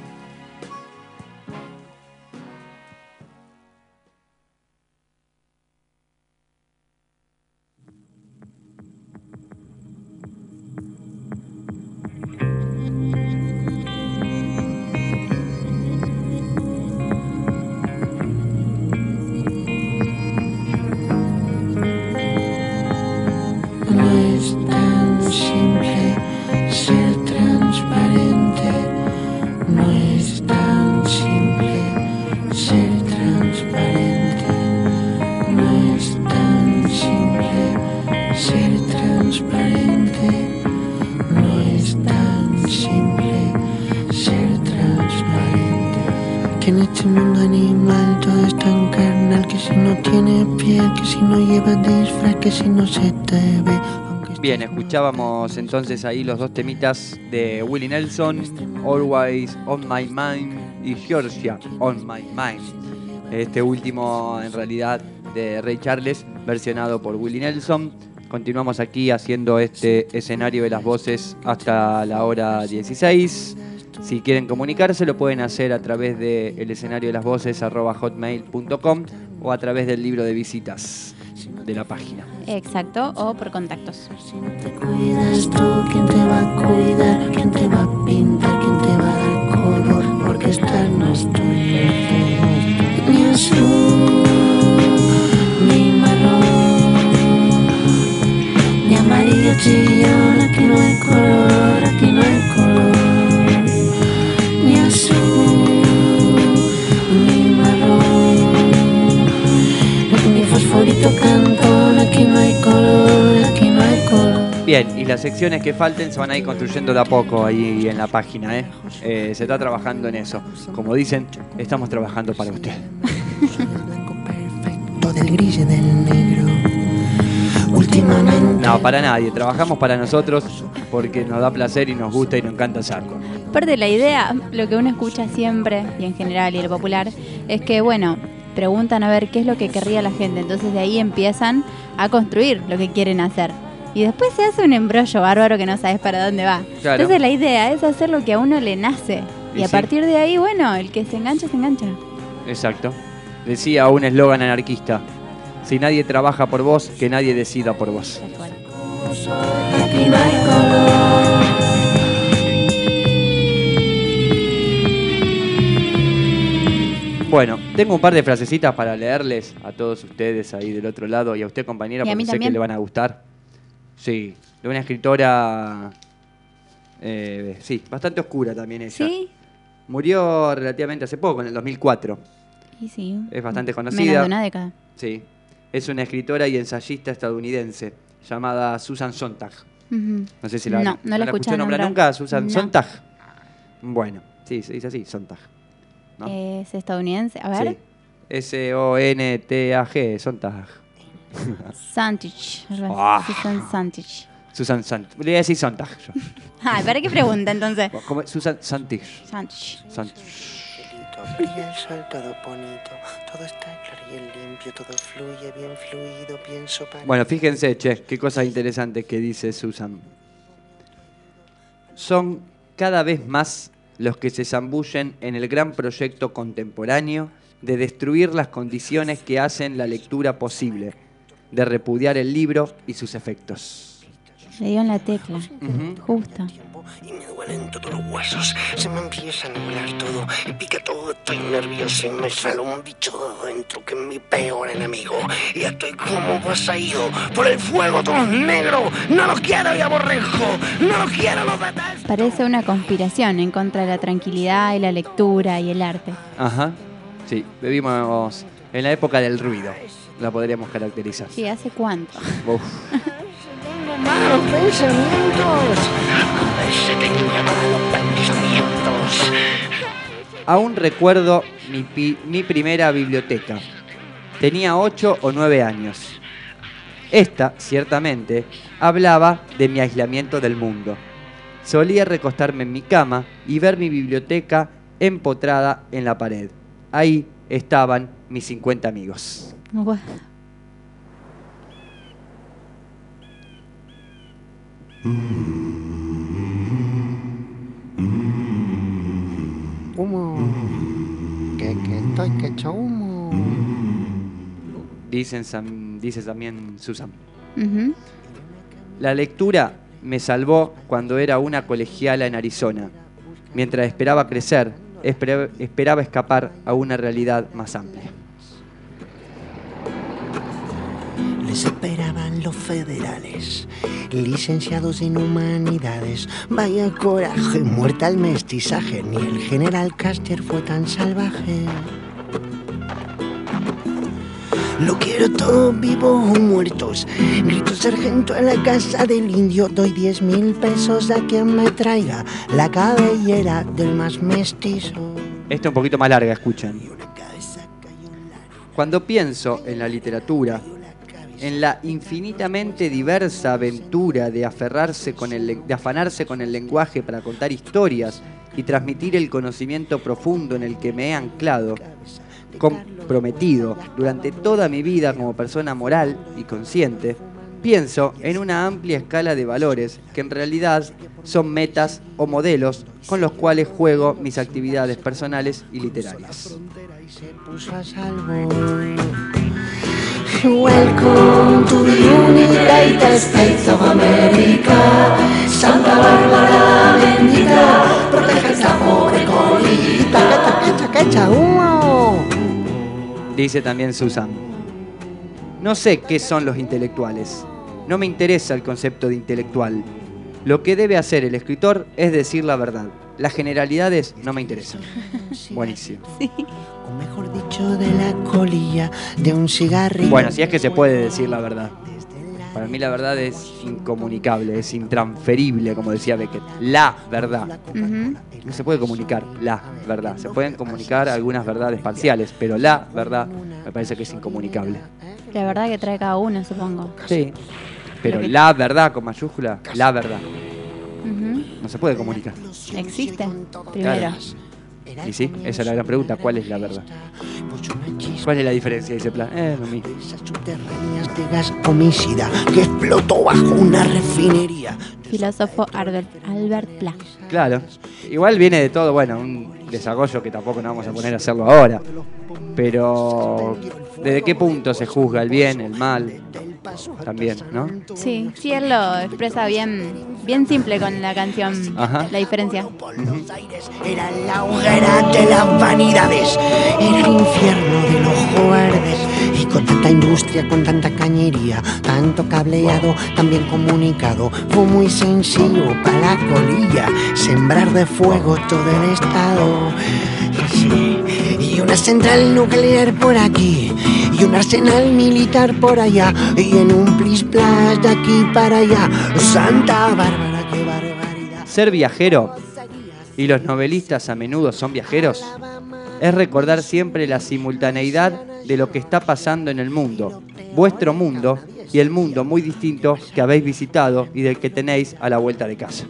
Que en este mundo animal todo es tan carnal, que si no tiene piel, que si no lleva disfraz, que si no se te ve. Bien, escuchábamos entonces ahí los dos temitas de Willie Nelson, Always on My Mind y Georgia on My Mind. Este último, en realidad, de Ray Charles, versionado por Willie Nelson. Continuamos aquí haciendo este escenario de las voces hasta la hora dieciséis. Si quieren comunicarse, lo pueden hacer a través de el escenario de las voces arroba hotmail punto com o a través del libro de visitas de la página. Exacto, o por contactos. Si no te cuidas tú, ¿quién te va a cuidar? ¿Quién te va a pintar? ¿Quién te va a dar color? Porque estar no es tuyo. Ni azul, ni marrón, ni amarillo chillón. Aquí no hay color, aquí no hay color. Ni azul, ni marrón, ni fosforito cantón. Aquí no hay color, aquí no hay color. Bien, y las secciones que falten se van a ir construyendo de a poco ahí en la página, ¿eh? Eh, se está trabajando en eso. Como dicen, estamos trabajando para usted. Del gris y del negro. Últimamente. No, para nadie. Trabajamos para nosotros porque nos da placer y nos gusta y nos encanta hacerlo. Aparte, la idea, lo que uno escucha siempre, y en general y en lo popular, es que, bueno, preguntan a ver qué es lo que querría la gente. Entonces de ahí empiezan a construir lo que quieren hacer. Y después se hace un embrollo bárbaro que no sabes para dónde va. Claro. Entonces la idea es hacer lo que a uno le nace. Y, Y a sí. partir de ahí, bueno, el que se engancha, se engancha. Exacto. Decía un eslogan anarquista: si nadie trabaja por vos, que nadie decida por vos. Aquí no hay color. Bueno, tengo un par de frasecitas para leerles a todos ustedes ahí del otro lado y a usted, compañera, Y a porque mí sé también. que le van a gustar. Sí, de una escritora, eh, sí, bastante oscura también ella. ¿Sí? Murió relativamente hace poco, en el dos mil cuatro. Y sí. Es bastante Menos conocida. de una década. Sí, es una escritora y ensayista estadounidense llamada Susan Sontag. Ujú. No sé si la, No, no la escuché escuchó nombrar nombrar. nunca, Susan No. Sontag. Bueno, sí, se dice así, Sontag. ¿no? Es estadounidense. A ver. Sí. S O N T A G, Sontag. Santich. Ah. Susan Santich. Susan Sontag. Le voy a decir Sontag yo. Ay, ¿para qué pregunta entonces? ¿Cómo es? Susan Sontag. Santich. Sontag. Brilla el sol, todo bonito, todo está claro y limpio, todo fluye bien fluido, pienso para... Bueno, fíjense, che, qué cosas interesantes que dice Susan. Son cada vez más los que se zambullen en el gran proyecto contemporáneo de destruir las condiciones que hacen la lectura posible, de repudiar el libro y sus efectos. Le dio en la tecla. Ujú. Justo. Y me duelen todos los huesos, se me empieza a nublar todo, y pica todo, estoy nervioso y me sale un bicho de dentro que es mi peor enemigo. Y estoy como poseído por el fuego, todo es negro, no lo quiero y aborrezco, no lo quiero, lo detesto. Parece una conspiración en contra de la tranquilidad y la lectura y el arte. Ajá. Sí, vivimos en la época del ruido, la podríamos caracterizar. Sí, ¿hace cuánto? Uf. Tengo malos pensamientos, a veces tengo malos pensamientos. Aún recuerdo mi, pi- mi primera biblioteca. Tenía ocho o nueve años. Esta, ciertamente, hablaba de mi aislamiento del mundo. Solía recostarme en mi cama y ver mi biblioteca empotrada en la pared. Ahí estaban mis cincuenta amigos. Buah. Humo, que, que estoy que echo humo. Dicen, sam- dice también Susan. Ujú. La lectura me salvó cuando era una colegiala en Arizona. Mientras esperaba crecer, espera- esperaba escapar a una realidad más amplia. Les esperaban los federales, licenciados en humanidades. Vaya coraje, muerta al mestizaje, ni el general Custer fue tan salvaje. Lo quiero todo vivo o muertos. Grito sargento a la casa del indio. Doy diez mil pesos a quien me traiga la cabellera del más mestizo. Esta un poquito más larga, escuchen. Cuando pienso en la literatura, en la infinitamente diversa aventura de, aferrarse con el, le- de afanarse con el lenguaje para contar historias y transmitir el conocimiento profundo en el que me he anclado, comprometido durante toda mi vida como persona moral y consciente, pienso en una amplia escala de valores que en realidad son metas o modelos con los cuales juego mis actividades personales y literarias. Welcome to the United States of America. Santa Bárbara bendita, protege esta pobre colita. ¡Cacha, cacha, humo! Dice también Susan: no sé qué son los intelectuales. No me interesa el concepto de intelectual. Lo que debe hacer el escritor es decir la verdad. Las generalidades no me interesan. Buenísimo. Sí. O mejor dicho, de la colilla de un cigarrillo. Bueno, si es que se puede decir la verdad. Para mí la verdad es incomunicable, es intransferible, como decía Beckett. La verdad. Uh-huh. No se puede comunicar la verdad. Se pueden comunicar algunas verdades parciales, pero la verdad me parece que es incomunicable. La verdad que trae cada uno, supongo. Sí. Pero que... la verdad con mayúscula, la verdad. Uh-huh. No se puede comunicar. ¿Existe? Primero. Claro. Y sí, esa es la gran pregunta. ¿Cuál es la verdad? ¿Cuál es la diferencia? Dice Plan. Eh, lo mismo. Subterráneas de gas homicida que explotó bajo una refinería. Filósofo Albert, Albert Pla. Claro. Igual viene de todo, bueno, un desarrollo que tampoco nos vamos a poner a hacerlo ahora. Pero, ¿desde qué punto se juzga el bien, el mal? También, ¿no? Sí, sí, él lo expresa bien, bien simple con la canción. Ajá. La diferencia. Uh-huh. Era la hoguera de las vanidades, era el infierno de los verdes. Y con tanta industria, con tanta cañería, tanto cableado, tan bien comunicado, fue muy sencillo para la colilla sembrar de fuego todo el estado. Sí. Y una central nuclear por aquí, y un arsenal militar por allá, y en un plis plas de aquí para allá. Santa Bárbara, qué barbaridad. Ser viajero, y los novelistas a menudo son viajeros, es recordar siempre la simultaneidad de lo que está pasando en el mundo, vuestro mundo y el mundo muy distinto que habéis visitado y del que tenéis a la vuelta de casa.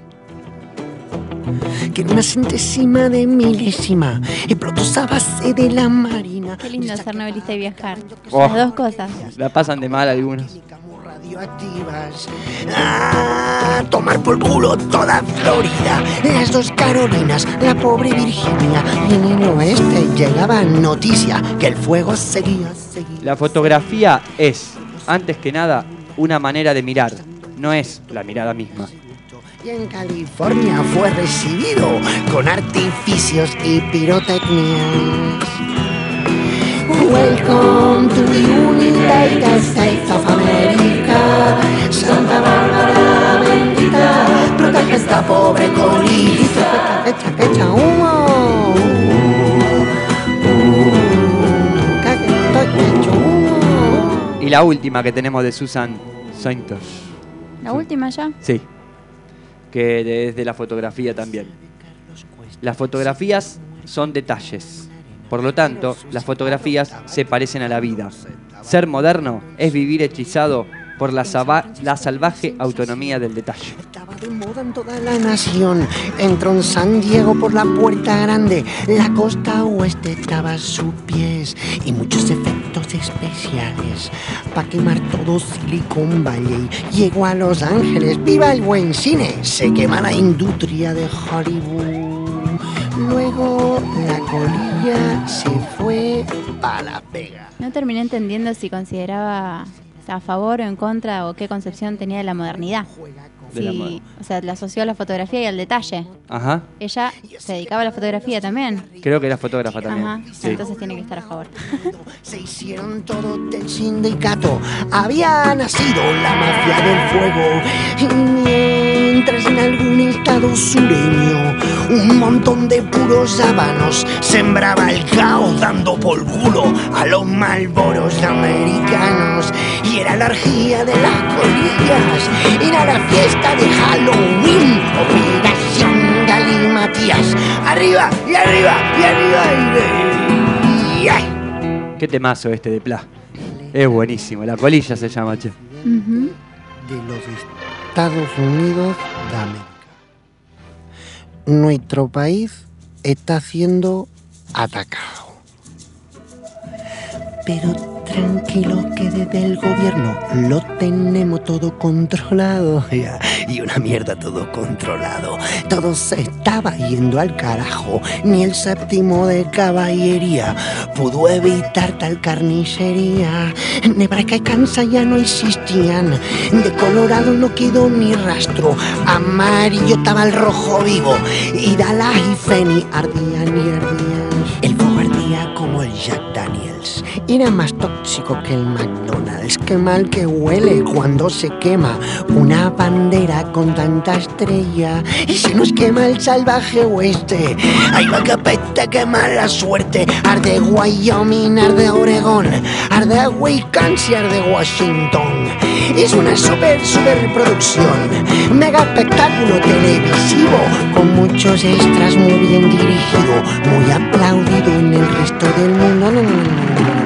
Que en una centésima de milésima explotó esa base de la marina. Qué lindo ser novelista y viajar. Oh, las dos cosas. La pasan de mal algunos. Radioactivas. Ah, tomar por culo toda Florida, las dos Carolinas, la pobre Virginia. Y en el oeste llegaba noticia que el fuego seguía, seguía. La fotografía es, antes que nada, una manera de mirar, no es la mirada misma. Y en California fue recibido con artificios y pirotecnias. Welcome to the United States of America. Santa Bárbara bendita, protege esta pobre colita. Echa, echa, echa humo. Y la última que tenemos de Susan Sontag. ¿La última ya? Sí. Que desde la fotografía también. Las fotografías son detalles. Por lo tanto, las fotografías se parecen a la vida. Ser moderno es vivir hechizado por la, la salvaje autonomía del detalle. Estaba de moda en toda la nación. Entró en San Diego por la puerta grande. La costa oeste estaba a sus pies. Y muchos efectos especiales para quemar todo Silicon Valley. Llegó a Los Ángeles. ¡Viva el buen cine! Se quema la industria de Hollywood. Luego la colilla se fue para La Vega. No terminé entendiendo si consideraba a favor o en contra o qué concepción tenía de la modernidad. De sí, la moda. O sea, la asoció a la fotografía y al detalle. Ajá. Ella se dedicaba a la fotografía también. Creo que era fotógrafa también. Ajá. Sí. Entonces tiene que estar a favor. Se hicieron todos del sindicato. Había nacido la mafia del fuego. Y mientras en algún estado sureño un montón de puros habanos sembraba el caos dando por culo a los malboros americanos. Y era la orgía de las colillas, era la fiesta de Halloween. Operación Galimatías. Arriba y arriba y arriba y, y ay. Qué temazo este de Pla. Es buenísimo. La colilla se llama, che. Uh-huh. De los Estados Unidos de América. Nuestro país está siendo atacado. Pero tranquilo que desde el gobierno lo tenemos todo controlado. Y una mierda todo controlado. Todo se estaba yendo al carajo. Ni el séptimo de caballería pudo evitar tal carnicería. Nebraska y Kansas ya no existían. De Colorado no quedó ni rastro. Amarillo estaba el rojo vivo. Y Dallas y Feni ardían y ardían. El fuego ardía como el Jack Daniels. Era más tóxico que el McDonald's. Qué mal que huele cuando se quema una bandera con tanta estrella. Y se nos quema el salvaje oeste. Ay, va que peste, qué mala suerte. Arde Wyoming, arde Oregón, arde Wisconsin, arde Washington. Es una super, super producción. Mega espectáculo televisivo con muchos extras, muy bien dirigido, muy aplaudido en el resto del mundo. No, no, no, no.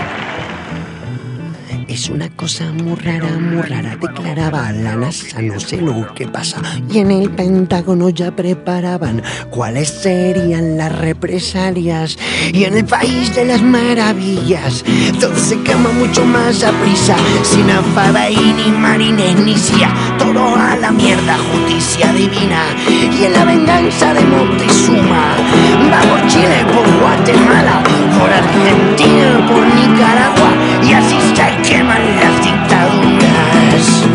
Es una cosa muy rara, muy rara, declaraba la NASA, no sé lo que pasa. Y en el Pentágono ya preparaban cuáles serían las represalias. Y en el país de las maravillas todo se quema mucho más a prisa. Sin Afaba y ni marines ni C I A, todo a la mierda, justicia divina. Y en la venganza de Moctezuma va por Chile, por Guatemala, por Argentina, por Nicaragua. Y así se queman las dictaduras.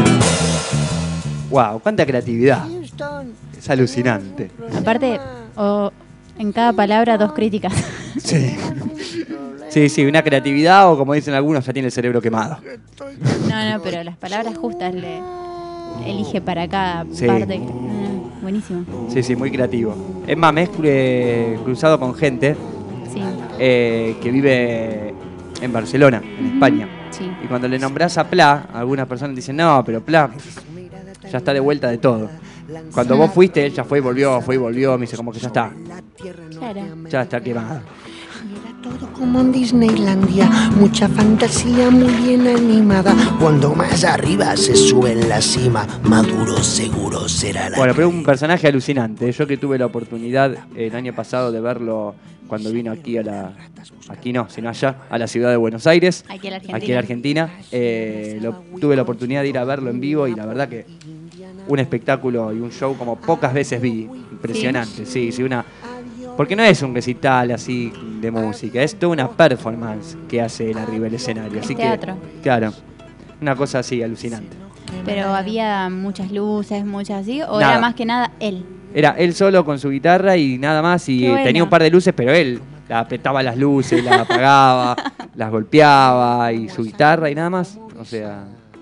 Wow, cuánta creatividad. Es alucinante. Aparte, o en cada palabra dos críticas. Sí. Sí, sí, una creatividad o como dicen algunos, ya tiene el cerebro quemado. No, no, pero las palabras justas le elige para cada Sí. parte. Mm, buenísimo. Sí, sí, muy creativo. Es más, me he cru- cruzado con gente Sí. eh, que vive en Barcelona, en España. Sí. Y cuando le nombras a Pla, algunas personas dicen, no, pero Pla ya está de vuelta de todo. Cuando vos fuiste, él ya fue y volvió, fue y volvió, me dice como que ya está, Claro. ya está quemado. Todo como en Disneylandia, mucha fantasía muy bien animada. Cuando más arriba se sube en la cima, Maduro seguro será la... Bueno, pero un personaje alucinante. Yo que tuve la oportunidad el año pasado de verlo cuando vino aquí a la... Aquí no, sino allá, a la ciudad de Buenos Aires. Aquí en la Argentina. Aquí en Argentina. Eh, lo- tuve la oportunidad de ir a verlo en vivo y la verdad que un espectáculo y un show como pocas veces vi. Impresionante, sí, sí, una... Porque no es un recital así de música, es toda una performance que hace él arriba del escenario. Así Es teatro. que, claro, una cosa así alucinante. Pero había muchas luces, muchas así, o Nada. era más que nada él. Era él solo con su guitarra y nada más, y Qué eh, bueno. tenía un par de luces, pero él la apretaba las luces, las apagaba, las golpeaba, y su guitarra y nada más. O sea,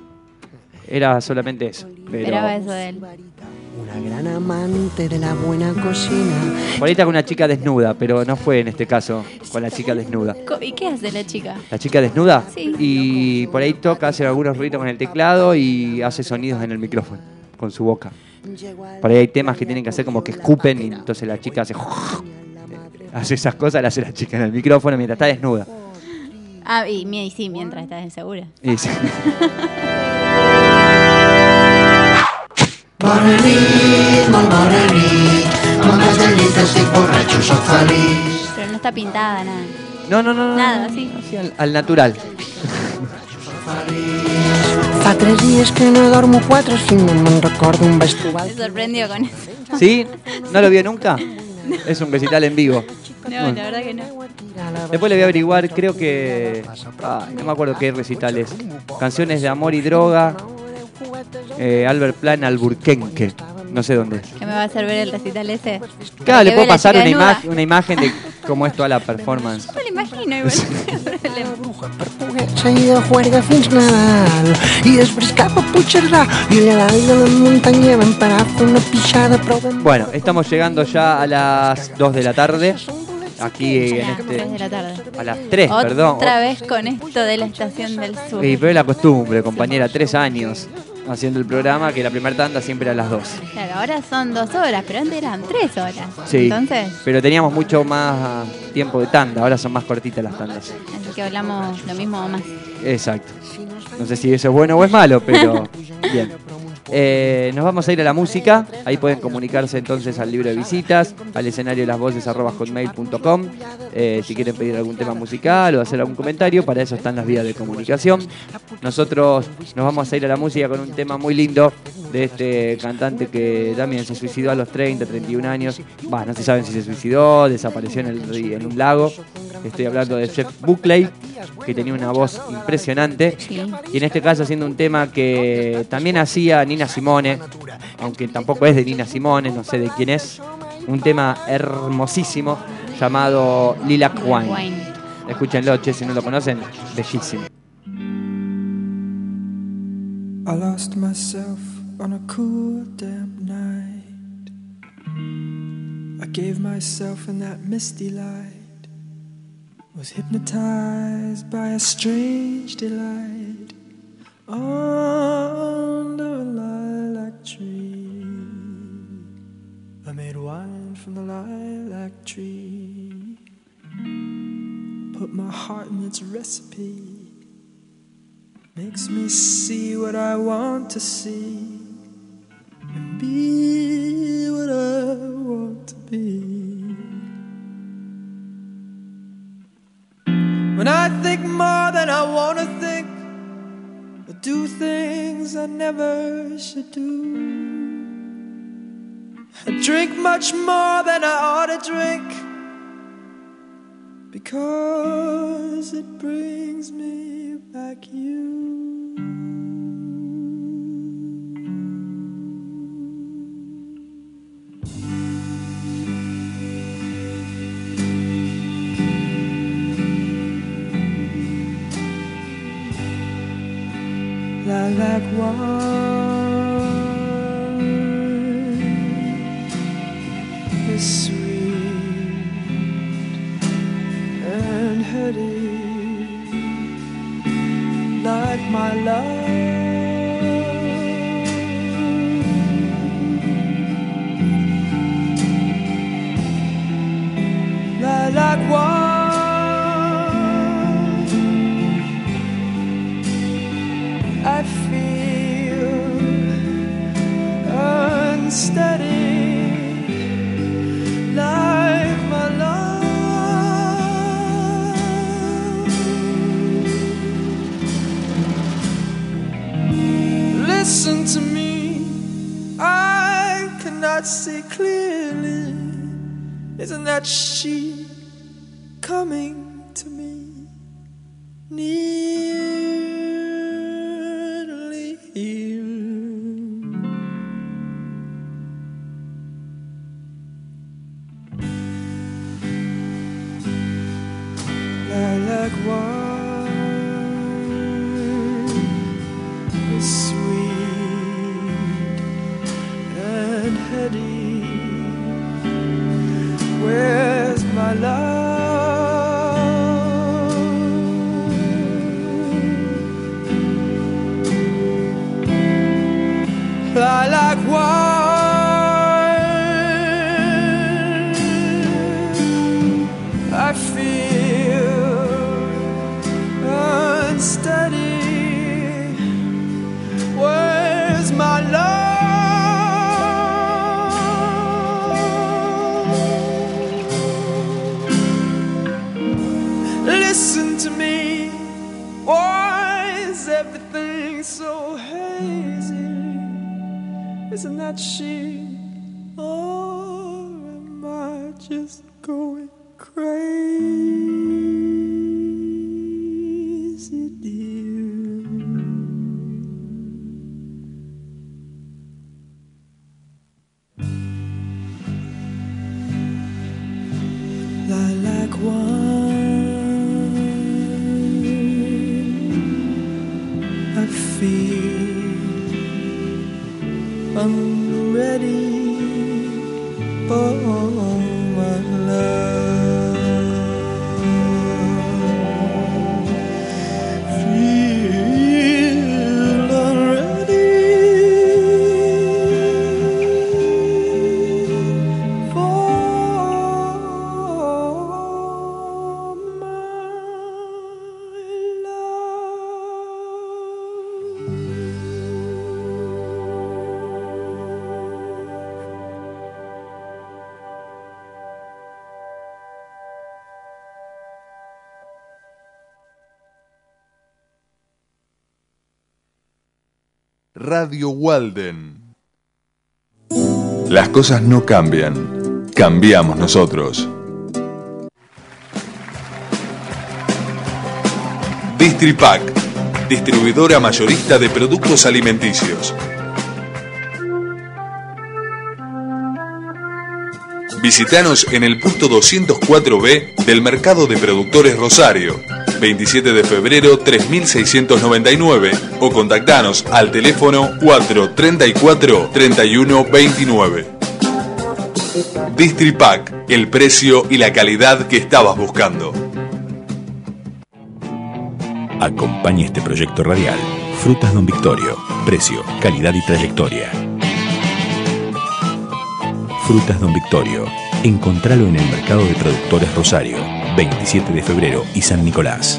era solamente eso. Pero Esperaba eso de él. Una gran amante de la buena cocina. por ahí está con una chica desnuda, pero no fue en este caso con la chica desnuda. Co- ¿Y qué hace la chica? La chica desnuda Sí. y por ahí toca, hace algunos ruidos con el teclado y hace sonidos en el micrófono con su boca. Por ahí hay temas que tienen que hacer como que escupen y entonces la chica hace hace esas cosas, las hace la chica en el micrófono mientras está desnuda. Ah, y, mi- y sí, mientras estás insegura. Y sí. Morenit, molt morenit, moltes dellites i borratxo sóc feliç. Pero no está pintada, nada. No, no, no, no. Nada, sí. Así al, al natural. Fa tres dies que no dormo quatre, si no me'n recordo un vestuari. Se sorprendió con eso. ¿Sí? ¿No lo vio nunca? Es un recital en vivo. No, la verdad que no. Después le voy a averiguar, creo que... ay, no me acuerdo qué recital es. Canciones de amor y droga. Eh, Albert Plan Alburquenque. No sé dónde es. ¿Qué me va a hacer ver el recital ese? Claro, le Que puedo ve la pasar chica una, desnuda. imagen, una imagen de cómo es toda la performance. No me lo imagino igual. Seguida juerga fins Nadal i després cap a Puigcerdà i allà dalt de la muntanya vam parar a fer una pixada prou ben... Bueno, estamos llegando ya a las dos de la tarde. Aquí en A las tres de este... la tarde. A las tres, Otra perdón. vez con esto de la estación del sur. Y pero es la costumbre, compañera, tres años haciendo el programa, que la primera tanda siempre era a las dos. Claro, ahora son dos horas, pero antes eran tres horas. Sí, Entonces, pero teníamos mucho más tiempo de tanda, ahora son más cortitas las tandas. así que hablamos lo mismo o más. Exacto. No sé si eso es bueno o es malo, pero bien. Eh, nos vamos a ir a la música. Ahí pueden comunicarse entonces al libro de visitas, al escenario de las voces arroba hotmail punto com. Eh, si quieren pedir algún tema musical o hacer algún comentario, para eso están las vías de comunicación. Nosotros nos vamos a ir a la música con un tema muy lindo de este cantante que también se suicidó a los treinta, treinta y un años. Bah, no se saben si se suicidó, desapareció en, el, en un lago. Estoy hablando de Jeff Buckley, que tenía una voz impresionante. Sí. Y en este caso haciendo un tema que también hacía Nina Simone, aunque tampoco es de Nina Simone, no sé de quién es. Un tema hermosísimo llamado Lilac Wine. Wine. Escúchenlo, che, si no lo conocen, bellísimo. I lost myself on a cool damp night. I gave myself in that misty light. Was hypnotized by a strange delight under a lilac tree. I made wine from the lilac tree, put my heart in its recipe. Makes me see what I want to see and be what I want to be. When I think more than I want to think, I do things I never should do. I drink much more than I ought to drink, because it brings me back you. Lilac wine is sweet and heady, like my love. Lilac wine I feel unsteady, like my love. Listen to me, I cannot see clearly. Isn't that she coming to me? Nearly here. Lilac wine is sweet and heady. Where's my love? Lilac wine I feel unsteady. Where's my love? Listen to me. Why is everything so hazy? Isn't that she? Or am I just going crazy, dear? Lilac wine I feel I'm ready for my love. Feel already for my love. Radio Walden. Las cosas no cambian, cambiamos nosotros. Distripac, distribuidora mayorista de productos alimenticios. Visítanos en el puesto doscientos cuatro B del Mercado de Productores Rosario, veintisiete de febrero tres mil seiscientos noventa y nueve, o contactanos al teléfono cuatro treinta y cuatro treinta y uno veintinueve. Distripac, el precio y la calidad que estabas buscando. Acompaña este proyecto radial. Frutas Don Victorio. Precio, calidad y trayectoria. Frutas Don Victorio. Encontralo en el Mercado de Productores Rosario, veintisiete de febrero y San Nicolás.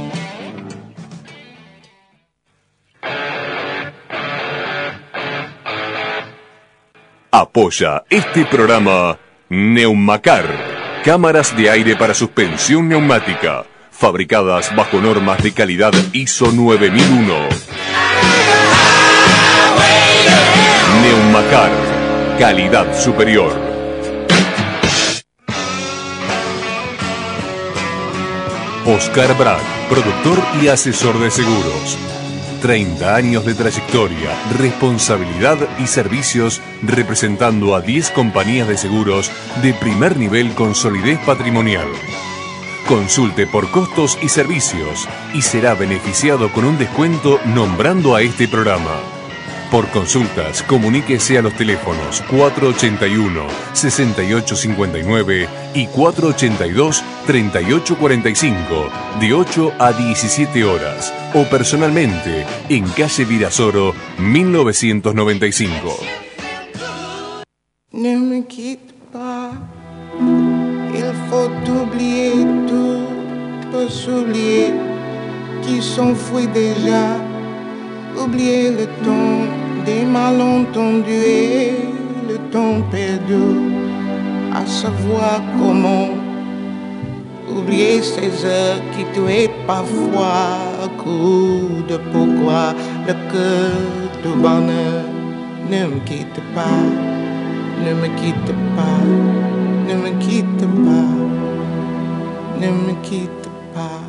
Apoya este programa Neumacar, cámaras de aire para suspensión neumática, fabricadas bajo normas de calidad I S O nueve mil uno. Neumacar, calidad superior. Oscar Brad, productor y asesor de seguros. treinta años de trayectoria, responsabilidad y servicios representando a diez compañías de seguros de primer nivel con solidez patrimonial. Consulte por costos y servicios y será beneficiado con un descuento nombrando a este programa. Por consultas, comuníquese a los teléfonos cuatro ochenta y uno, sesenta y ocho cincuenta y nueve y cuatro ochenta y dos, treinta y ocho cuarenta y cinco, de ocho a diecisiete horas, o personalmente en calle Virasoro, mil novecientos noventa y cinco. Ne me quitte pas, il faut oublier tout, peut s'oublier, qui s'enfuit déjà, oublier le temps des malentendus et le temps perdu, à savoir comment oublier ces heures qui tuaient parfois, coup de pourquoi le cœur du bonheur. Ne me quitte pas, ne me quitte pas, ne me quitte pas, ne me quitte pas.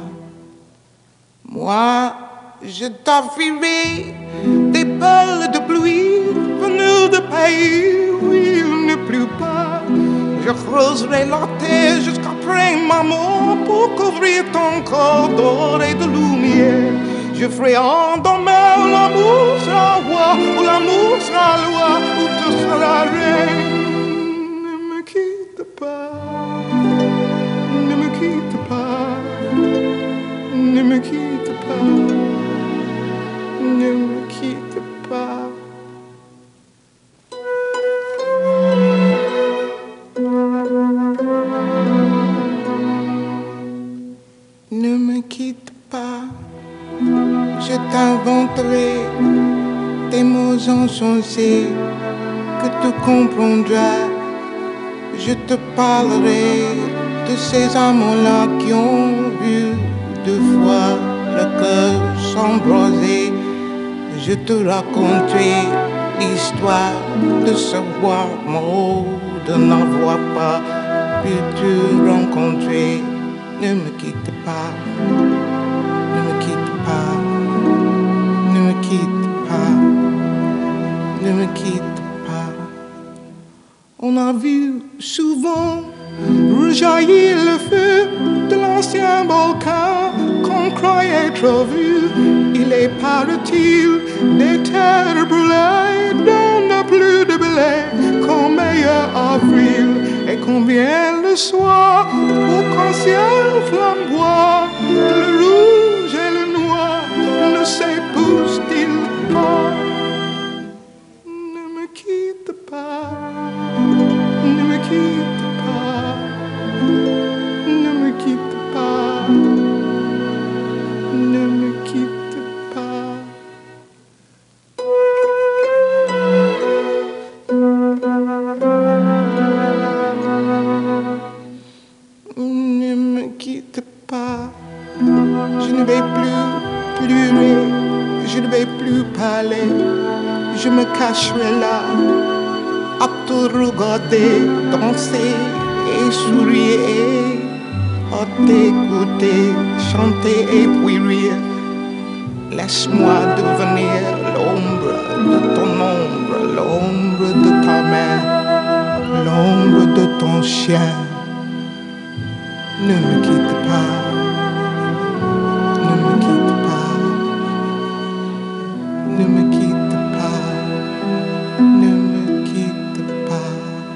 Moi, je t'offrirai des perles de pluie venues de pays où il ne pleut pas. Je creuserai la terre jusqu'après ma mort pour couvrir ton corps d'or et de lumière. Je ferai en demain où l'amour sera roi, où l'amour sera loi, où tu seras reine. Ne me quitte pas, ne me quitte pas, ne me quitte pas, ne me quitte pas. Ne me quitte pas, je t'inventerai des mots insensés que tu comprendras. Je te parlerai de ces amants-là qui ont vu deux fois le cœur s'embraser. Je te raconterai l'histoire de ce roi mort, de n'avoir pas pu te rencontrer. Ne me quitte pas, ne me quitte pas, ne me quitte pas, ne me quitte pas. On a vu souvent rejaillir le feu de l'ancien volcan qu'on croyait trop vu. Il est paraît-il des terres brûlées, n'en a plus de blé qu'en meilleur avril. Et combien le soir, au qu'un ciel flamboie, le rouge et le noir ne s'épousent-ils pas? Ne me quitte pas, ne me quitte pas, ne me quitte pas, ne me quitte pas. Ne me quitte pas. plus parler, je me cacherai là, à te regarder, danser et sourire, à t'écouter, chanter et puis rire. Laisse-moi devenir l'ombre de ton ombre, l'ombre de ta main, l'ombre de ton chien. Ne me quitte pas, ne me quitte pas, ne me quitte pas, ne me quitte pas.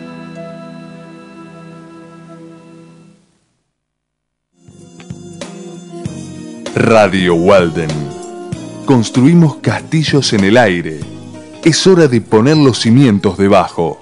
Radio Walden. Construimos castillos en el aire. Es hora de poner los cimientos debajo.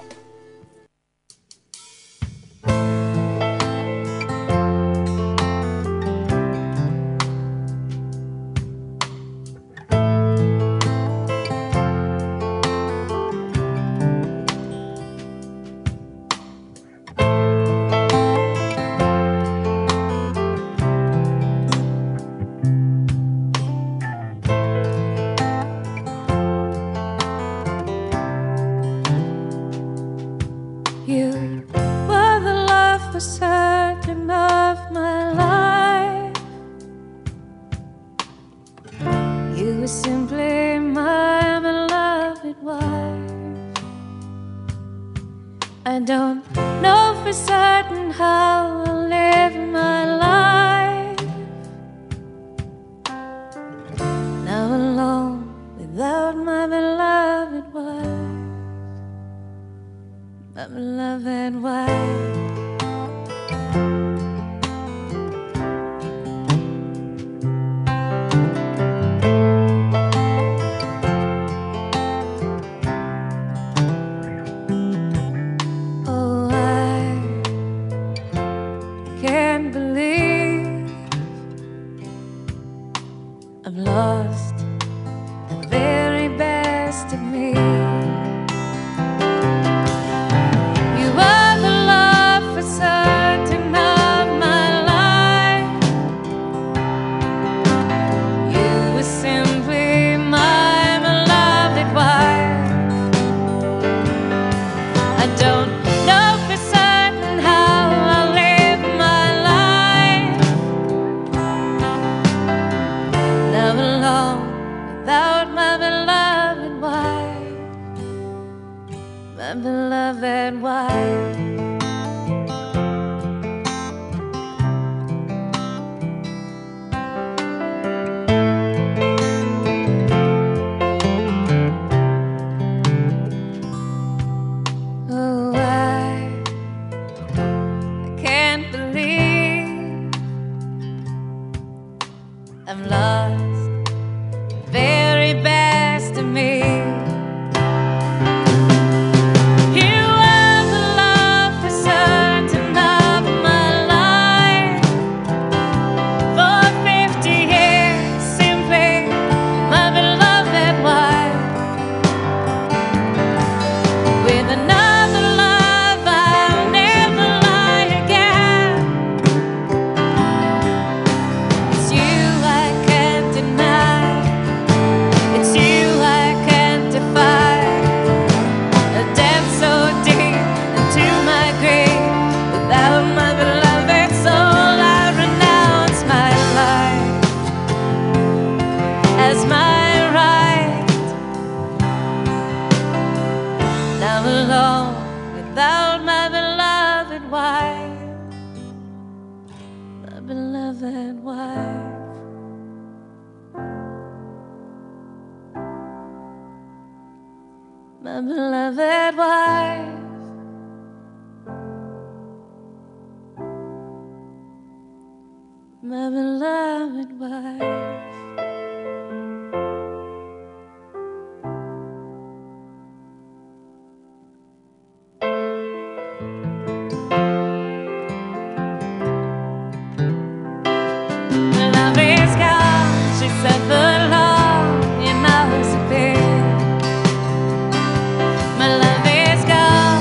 My love is gone.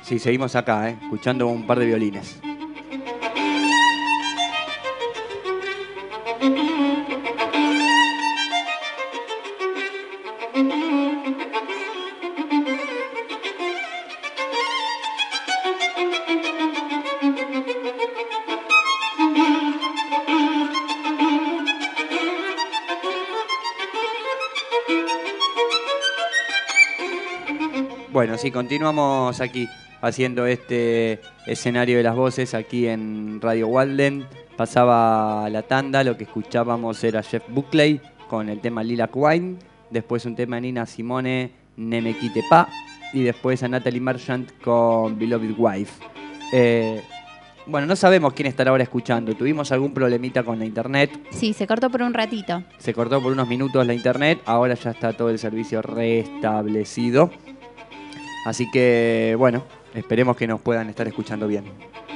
Sí, seguimos acá, ¿eh? Escuchando un par de violines. Bueno, sí, continuamos aquí haciendo este escenario de las voces aquí en Radio Walden. Pasaba la tanda, lo que escuchábamos era Jeff Buckley con el tema Lilac Wine, después un tema de Nina Simone, Ne me quite pa, y después a Natalie Merchant con Beloved Wife. Eh, bueno, no sabemos quién estará ahora escuchando. Tuvimos algún problemita con la internet. Sí, se cortó por un ratito. Se cortó por unos minutos la internet, ahora ya está todo el servicio restablecido. Así que, bueno, esperemos que nos puedan estar escuchando bien.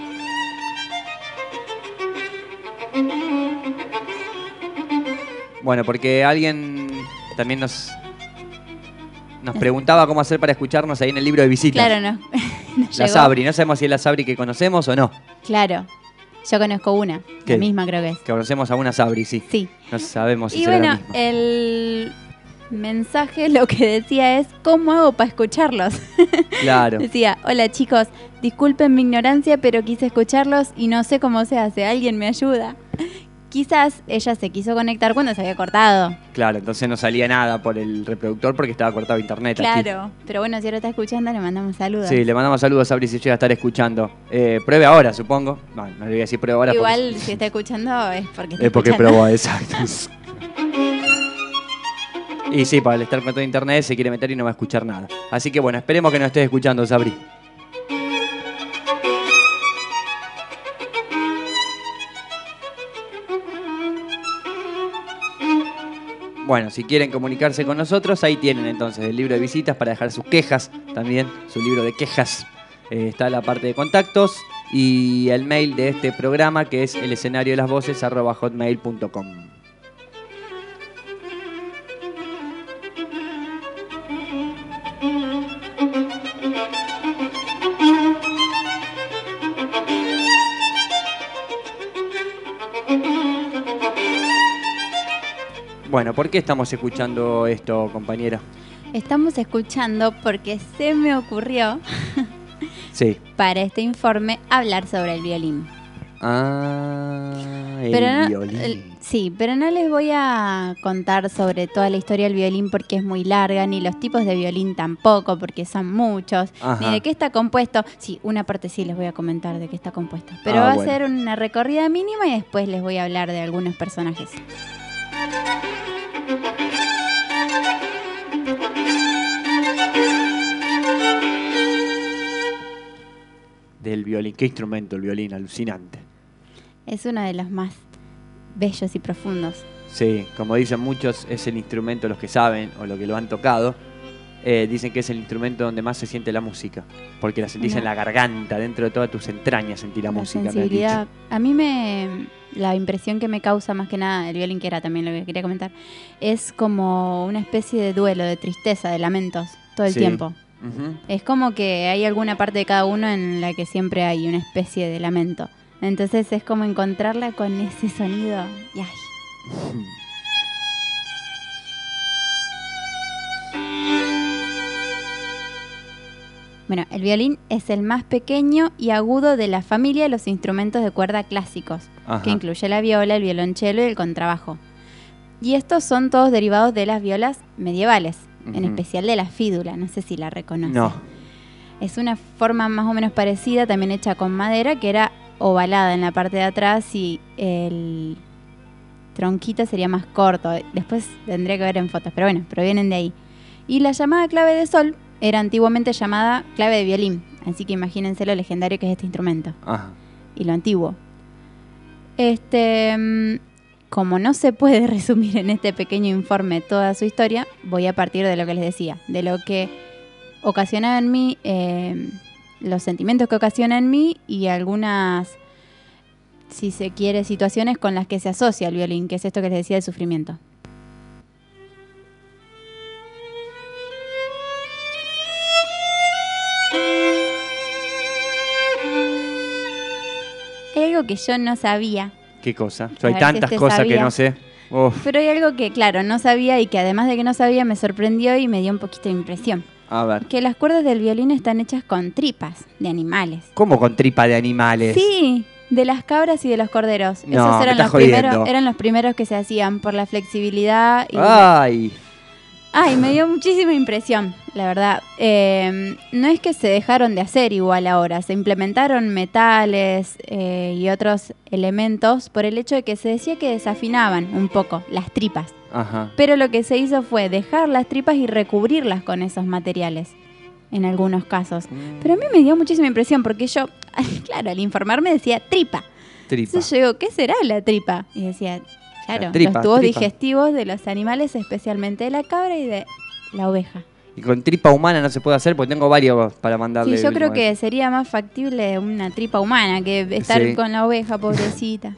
Bueno, porque alguien también nos, nos preguntaba cómo hacer para escucharnos ahí en el libro de visitas. Claro, no. no La llegó. Sabri, no sabemos si es la Sabri que conocemos o no. Claro. Yo conozco una, ¿Qué? la misma creo que es. Que conocemos a una Sabri, sí. Sí. No sabemos si Y será bueno, la misma. el mensaje lo que decía es, ¿cómo hago para escucharlos? Claro. Decía, hola chicos, disculpen mi ignorancia, pero quise escucharlos y no sé cómo se hace, ¿alguien me ayuda? Quizás ella se quiso conectar cuando se había cortado. Claro, entonces no salía nada por el reproductor porque estaba cortado internet aquí. Claro, pero bueno, si ahora está escuchando, le mandamos saludos. Sí, le mandamos saludos a Sabri si llega a estar escuchando. Eh, pruebe ahora, supongo. No, no le voy a decir pruebe ahora. Igual, porque... si está escuchando, es porque está Es porque escuchando. probó, exacto. Y sí, para el estar con todo internet se quiere meter y no va a escuchar nada. Así que bueno, esperemos que nos estés escuchando, Sabri. Bueno, si quieren comunicarse con nosotros, ahí tienen entonces el libro de visitas para dejar sus quejas, también su libro de quejas. Eh, está la parte de contactos y el mail de este programa que es el escenario de las voces arroba hotmail punto com. Bueno, ¿por qué estamos escuchando esto, compañera? Estamos escuchando porque se me ocurrió Sí. para este informe hablar sobre el violín. Ah, el Pero no- violín. el- sí, pero no les voy a contar sobre toda la historia del violín porque es muy larga, ni los tipos de violín tampoco porque son muchos, Ajá. ni de qué está compuesto. Sí, una parte sí les voy a comentar de qué está compuesto, pero Ah, va bueno. a ser una recorrida mínima y después les voy a hablar de algunos personajes. Del violín. ¿Qué instrumento el violín? Alucinante. Es uno de los más bellos y profundos. Sí, como dicen muchos, es el instrumento, los que saben o los que lo han tocado, eh, dicen que es el instrumento donde más se siente la música. Porque la sentís Una- en la garganta, dentro de todas tus entrañas sentís la La música. me han sensibilidad. dicho. A mí me. La impresión que me causa más que nada el violín, que era también lo que quería comentar, es como una especie de duelo, de tristeza, de lamentos, todo el Sí. tiempo. Ujú. Es como que hay alguna parte de cada uno en la que siempre hay una especie de lamento. Entonces es como encontrarla con ese sonido. Y ay, Bueno, el violín es el más pequeño y agudo de la familia de los instrumentos de cuerda clásicos, Ajá. que incluye la viola, el violonchelo y el contrabajo. Y estos son todos derivados de las violas medievales, en Ujú. especial de la fídula, no sé si la reconoce. No. Es una forma más o menos parecida, también hecha con madera, que era ovalada en la parte de atrás y el tronquito sería más corto. Después tendría que ver en fotos, pero bueno, provienen de ahí. Y la llamada clave de sol era antiguamente llamada clave de violín, así que imagínense lo legendario que es este instrumento Ajá. y lo antiguo. Este, mm, como no se puede resumir en este pequeño informe toda su historia, voy a partir de lo que les decía, de lo que ocasiona en mí, eh, los sentimientos que ocasiona en mí y algunas, si se quiere, situaciones con las que se asocia el violín, que es esto que les decía del sufrimiento. algo que yo no sabía. ¿Qué cosa? A Hay ver tantas si este cosas que sabía. no sé. Uf. Pero hay algo que, claro, no sabía y que además de que no sabía me sorprendió y me dio un poquito de impresión. A ver. Que las cuerdas del violín están hechas con tripas de animales. ¿Cómo con tripa de animales? Sí, de las cabras y de los corderos. No, Esos me eran estás los, primeros, jodiendo. eran los primeros que se hacían por la flexibilidad. Y... Ay. Ay, me dio muchísima impresión, la verdad. Eh, no es que se dejaron de hacer igual ahora, se implementaron metales eh, y otros elementos por el hecho de que se decía que desafinaban un poco las tripas. Ajá. Pero lo que se hizo fue dejar las tripas y recubrirlas con esos materiales, en algunos casos. Pero a mí me dio muchísima impresión porque yo, claro, al informarme decía tripa. Tripa. Entonces yo digo, ¿qué será la tripa? Y decía, claro, La tripa, los tubos tripa. digestivos de los animales, especialmente de la cabra y de la oveja. Y con tripa humana no se puede hacer porque tengo varios para mandarle. Sí, yo el creo último que vez. sería más factible una tripa humana que estar Sí. con la oveja, pobrecita.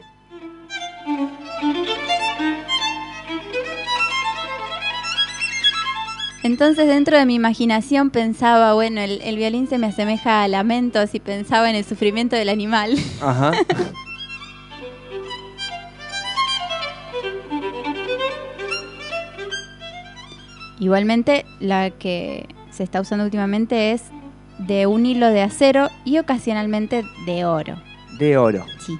Entonces dentro de mi imaginación pensaba, bueno, el, el violín se me asemeja a lamentos y pensaba en el sufrimiento del animal. Ajá. Igualmente, la que se está usando últimamente es de un hilo de acero y ocasionalmente de oro. De oro. Sí.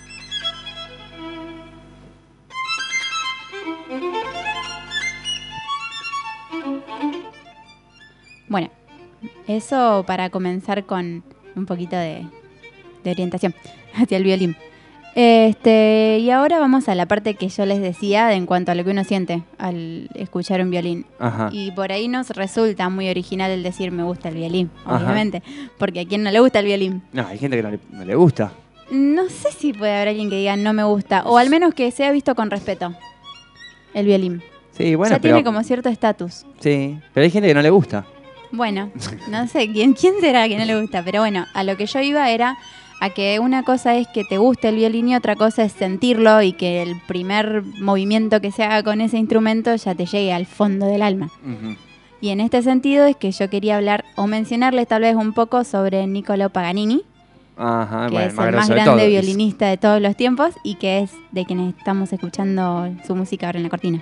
Bueno, eso para comenzar con un poquito de, de orientación hacia el violín. Este, y ahora vamos a la parte que yo les decía en cuanto a lo que uno siente al escuchar un violín. Ajá. Y por ahí nos resulta muy original el decir me gusta el violín, Ajá. obviamente, porque a quien no le gusta el violín. No, hay gente que no le, no le gusta. No sé si puede haber alguien que diga no me gusta, o al menos que sea visto con respeto el violín. Sí, bueno, ya pero... tiene como cierto estatus. Sí, pero hay gente que no le gusta. Bueno, no sé quién, quién será que no le gusta, pero bueno, a lo que yo iba era a que una cosa es que te guste el violín y otra cosa es sentirlo y que el primer movimiento que se haga con ese instrumento ya te llegue al fondo del alma. Ujú. Y en este sentido es que yo quería hablar o mencionarles tal vez un poco sobre Niccolò Paganini, Ajá, que bueno, es el más grosso de grande todos. violinista de todos los tiempos y que es de quienes estamos escuchando su música ahora en la cortina.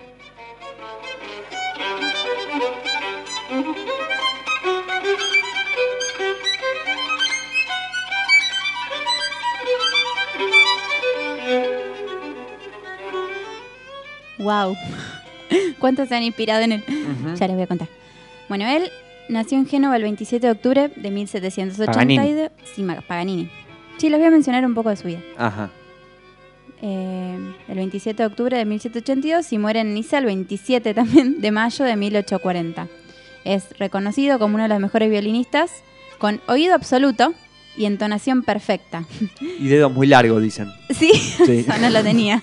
Wow. ¿Cuántos se han inspirado en él? Ujú. Ya les voy a contar. Bueno, él nació en Génova el veintisiete de octubre de mil setecientos ochenta y dos. Sí, Ma- Paganini. Sí, les voy a mencionar un poco de su vida. Ajá. Eh, el veintisiete de octubre de mil setecientos ochenta y dos y muere en Niza el veintisiete también de mayo de mil ochocientos cuarenta. Es reconocido como uno de los mejores violinistas con oído absoluto y entonación perfecta. Y dedos muy largos, dicen. Sí, Sí. eso no lo tenía.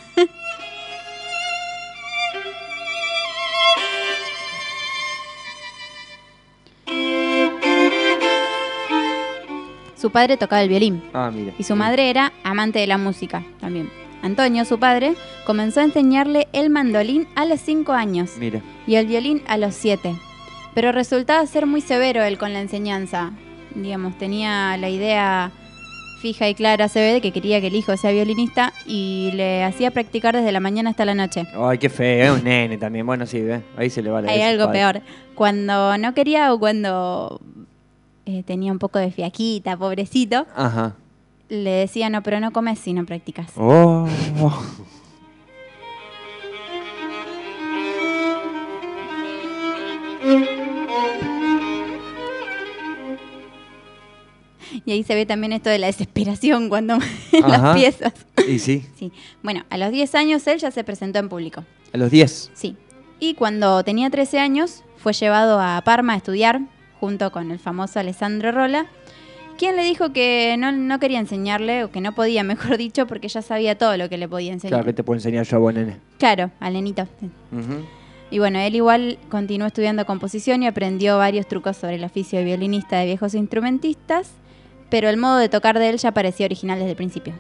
Su padre tocaba el violín Ah, mira. y su madre era amante de la música también. Antonio, su padre, comenzó a enseñarle el mandolín a los cinco años Mira. y el violín a los siete. Pero resultaba ser muy severo él con la enseñanza. Digamos, tenía la idea fija y clara, se ve, de que quería que el hijo sea violinista y le hacía practicar desde la mañana hasta la noche. Ay, qué feo. Es un nene también. Bueno, sí, ve. Ahí se le va la Hay de su algo padre. peor. Cuando no quería o cuando eh, tenía un poco de fiaquita, pobrecito, Ajá. le decía, no, pero no comes si no practicas. Oh. Y ahí se ve también esto de la desesperación cuando Ajá. las piezas. Y sí, Sí. Bueno, a los diez años él ya se presentó en público. a los diez. Sí. Y cuando tenía trece años fue llevado a Parma a estudiar junto con el famoso Alessandro Rolla, quien le dijo que no, no quería enseñarle, o que no podía, mejor dicho, porque ya sabía todo lo que le podía enseñar. Claro, que te puedo enseñar yo a vos, nene. Claro, al nenito. Ujú. Y bueno, él igual continuó estudiando composición y aprendió varios trucos sobre el oficio de violinista de viejos instrumentistas, pero el modo de tocar de él ya parecía original desde el principio.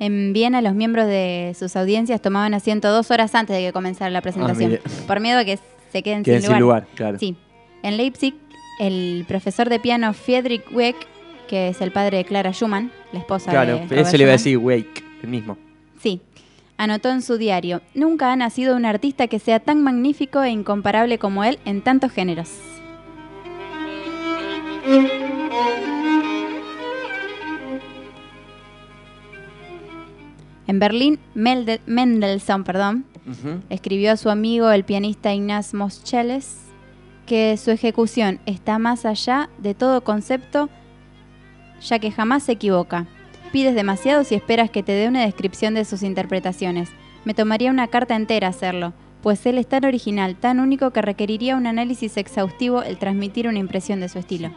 En Viena, los miembros de sus audiencias tomaban asiento dos horas antes de que comenzara la presentación, Ah, por miedo a que se queden, Queden sin sin lugar. lugar, claro. Sí. En Leipzig, el profesor de piano Friedrich Weck, que es el padre de Clara Schumann, la esposa Claro, de Robert ese le iba a Schumann. decir Wake, el mismo. Sí. Anotó en su diario: nunca ha nacido un artista que sea tan magnífico e incomparable como él en tantos géneros. En Berlín, Melde- Mendelssohn perdón, Ujú. escribió a su amigo el pianista Ignaz Moscheles que su ejecución está más allá de todo concepto, ya que jamás se equivoca. Pides demasiado si esperas que te dé una descripción de sus interpretaciones. Me tomaría una carta entera hacerlo, pues él es tan original, tan único que requeriría un análisis exhaustivo el transmitir una impresión de su estilo.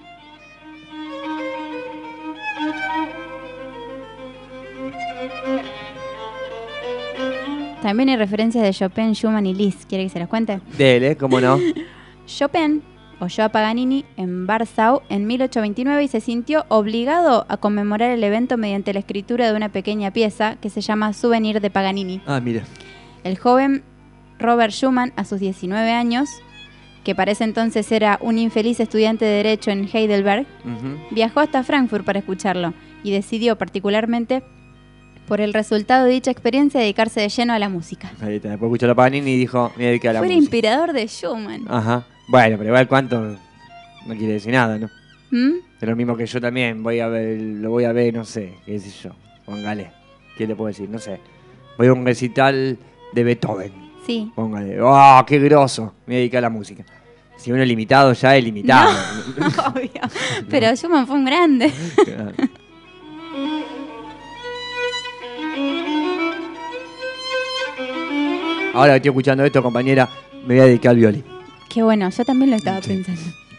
También hay referencias de Chopin, Schumann y Liszt. ¿Quiere que se las cuente? Dele, cómo no. Chopin oyó a Paganini en Warsaw en mil ochocientos veintinueve y se sintió obligado a conmemorar el evento mediante la escritura de una pequeña pieza que se llama Souvenir de Paganini. Ah, mira. El joven Robert Schumann, a sus diecinueve años, que para ese entonces era un infeliz estudiante de Derecho en Heidelberg, Ujú. viajó hasta Frankfurt para escucharlo y decidió particularmente por el resultado de dicha experiencia dedicarse de lleno a la música. Ahí está. Después escuchó la Paganini y dijo, me dediqué a la Fue el música. inspirador de Schumann. Ajá. Bueno, pero igual cuánto no quiere decir nada, ¿no? ¿Mm? Es lo mismo que yo también voy a ver, lo voy a ver, no sé, qué sé yo. Póngale. ¿Qué le puedo decir? No sé. Voy a un recital de Beethoven. Sí. Póngale. ¡Oh, qué groso! Me dediqué a la música. Si uno es limitado, ya es limitado. Obvio. Pero Schumann fue un grande. Claro. Ahora que estoy escuchando esto, compañera, me voy a dedicar al violín. Qué bueno, yo también lo estaba pensando.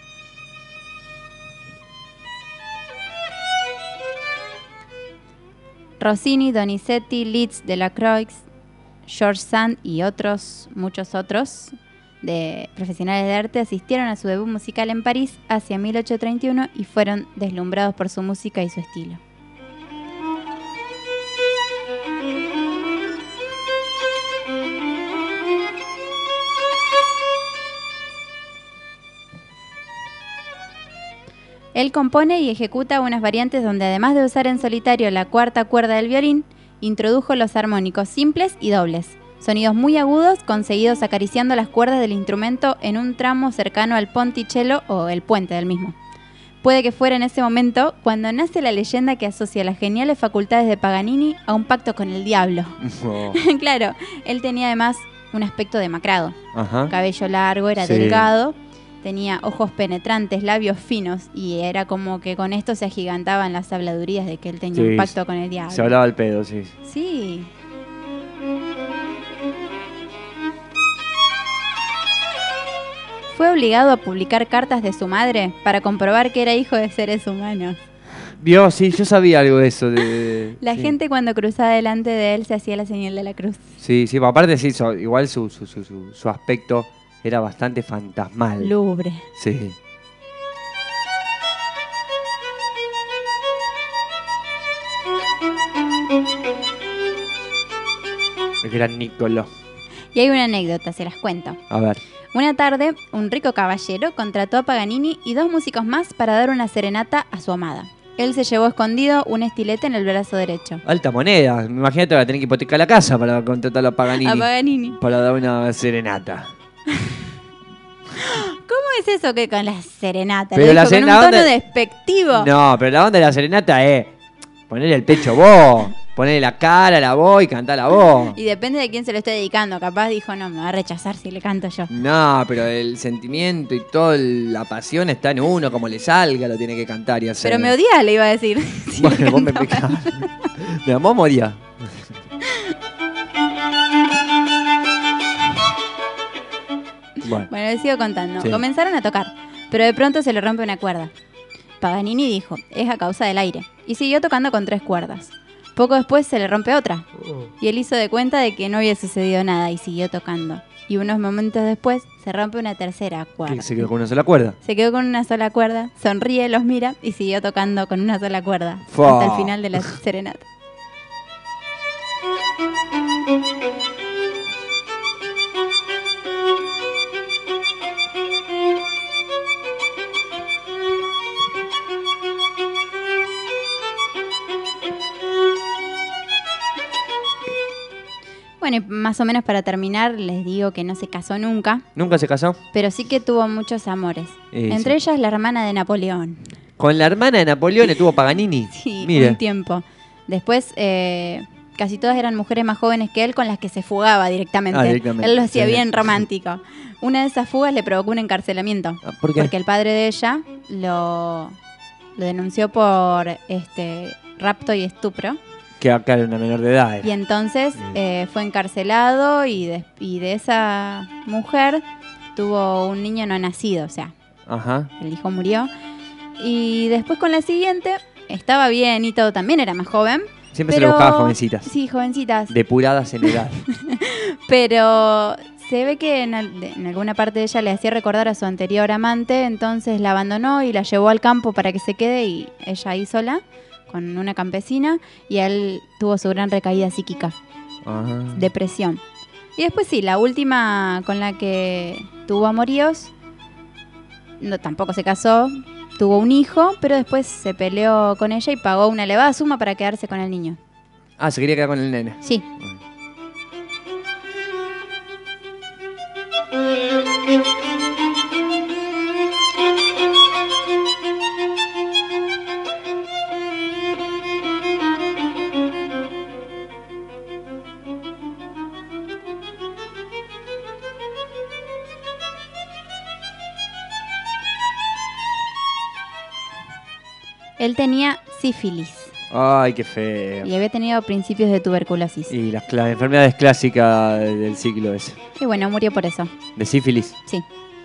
Rossini, Donizetti, Liszt, Delacroix, George Sand y otros, muchos otros de profesionales de arte asistieron a su debut musical en París hacia mil ochocientos treinta y uno y fueron deslumbrados por su música y su estilo. Él compone y ejecuta unas variantes donde, además de usar en solitario la cuarta cuerda del violín, introdujo los armónicos simples y dobles, sonidos muy agudos conseguidos acariciando las cuerdas del instrumento en un tramo cercano al ponticello o el puente del mismo. Puede que fuera en ese momento cuando nace la leyenda que asocia las geniales facultades de Paganini a un pacto con el diablo. Oh. Claro, él tenía además un aspecto demacrado, Ajá. cabello largo, era Sí. delgado, tenía ojos penetrantes, labios finos, y era como que con esto se agigantaban las habladurías de que él tenía Sí, un pacto con el diablo. Se hablaba el pedo, sí. Sí. Fue obligado a publicar cartas de su madre para comprobar que era hijo de seres humanos. Vio, sí, yo sabía algo de eso. De, La sí. gente cuando cruzaba delante de él se hacía la señal de la cruz. Sí, sí, aparte sí, so- igual su, su, su, su, su aspecto era bastante fantasmal. Lúgubre. Sí. El gran Nicolò. Y hay una anécdota, se las cuento. A ver. Una tarde, un rico caballero contrató a Paganini y dos músicos más para dar una serenata a su amada. Él se llevó escondido un estilete en el brazo derecho. Alta moneda. Imagínate, va a tener que hipotecar la casa para contratar a Paganini. A Paganini. Para dar una serenata. ¿Cómo es eso que con la serenata? Pero Lo la dijo con un serenata- tono despectivo. No, pero la onda de la serenata es ponerle el pecho vos, ponerle la cara a la voz y cantar la voz. Y depende de quién se lo esté dedicando. Capaz dijo, no, me va a rechazar si le canto yo. No, pero el sentimiento y toda la pasión está en uno, como le salga, lo tiene que cantar y hacer. Pero me odias, le iba a decir. Si le Bueno, vos me cantaba. picás. Mi amor moría. Bueno, Bueno, les sigo contando. Sí. Comenzaron a tocar, pero de pronto se le rompe una cuerda. Paganini dijo, es a causa del aire, y siguió tocando con tres cuerdas. Poco después se le rompe otra, y él hizo de cuenta de que no había sucedido nada y siguió tocando. Y unos momentos después se rompe una tercera cuerda. ¿qué, se quedó con una sola cuerda? Se quedó con una sola cuerda, sonríe, los mira y siguió tocando con una sola cuerda Fua. hasta el final de la serenata. Bueno, y más o menos para terminar, les digo que no se casó nunca, ¿Nunca se casó? pero sí que tuvo muchos amores. Eh, Entre sí. ellas la hermana de Napoleón. Con la hermana de Napoleón estuvo Paganini. Sí, Mira. un tiempo. Después, eh, casi todas eran mujeres más jóvenes que él con las que se fugaba directamente. Ah, directamente. Él lo hacía Sí. bien romántico. Una de esas fugas le provocó un encarcelamiento. ¿Por qué? Porque el padre de ella lo, lo denunció por este rapto y estupro. Que acá era una menor de edad. era. Y entonces eh, fue encarcelado y de, y de esa mujer tuvo un niño no nacido, o sea, Ajá. el hijo murió. Y después con la siguiente, estaba bien y todo, también era más joven. Siempre se pero- le buscaba jovencitas. Sí, jovencitas. Depuradas en edad. Pero se ve que en, al- de- en alguna parte de ella le hacía recordar a su anterior amante, entonces la abandonó y la llevó al campo para que se quede y ella ahí sola, con una campesina, y él tuvo su gran recaída psíquica, Ajá. depresión. Y después sí, la última con la que tuvo amoríos, no, tampoco se casó, tuvo un hijo, pero después se peleó con ella y pagó una elevada suma para quedarse con el niño. Ah, se quería quedar con el nene. Sí. Él tenía sífilis Ay, qué feo. y había tenido principios de tuberculosis. Y las cla- enfermedades clásicas del siglo ese. Y bueno, murió por eso. De sífilis. Sí.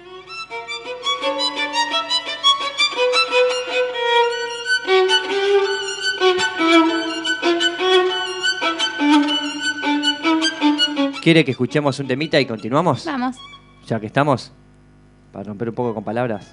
¿Quiere que escuchemos un temita y continuamos? Vamos. Ya que estamos. Para romper un poco con palabras.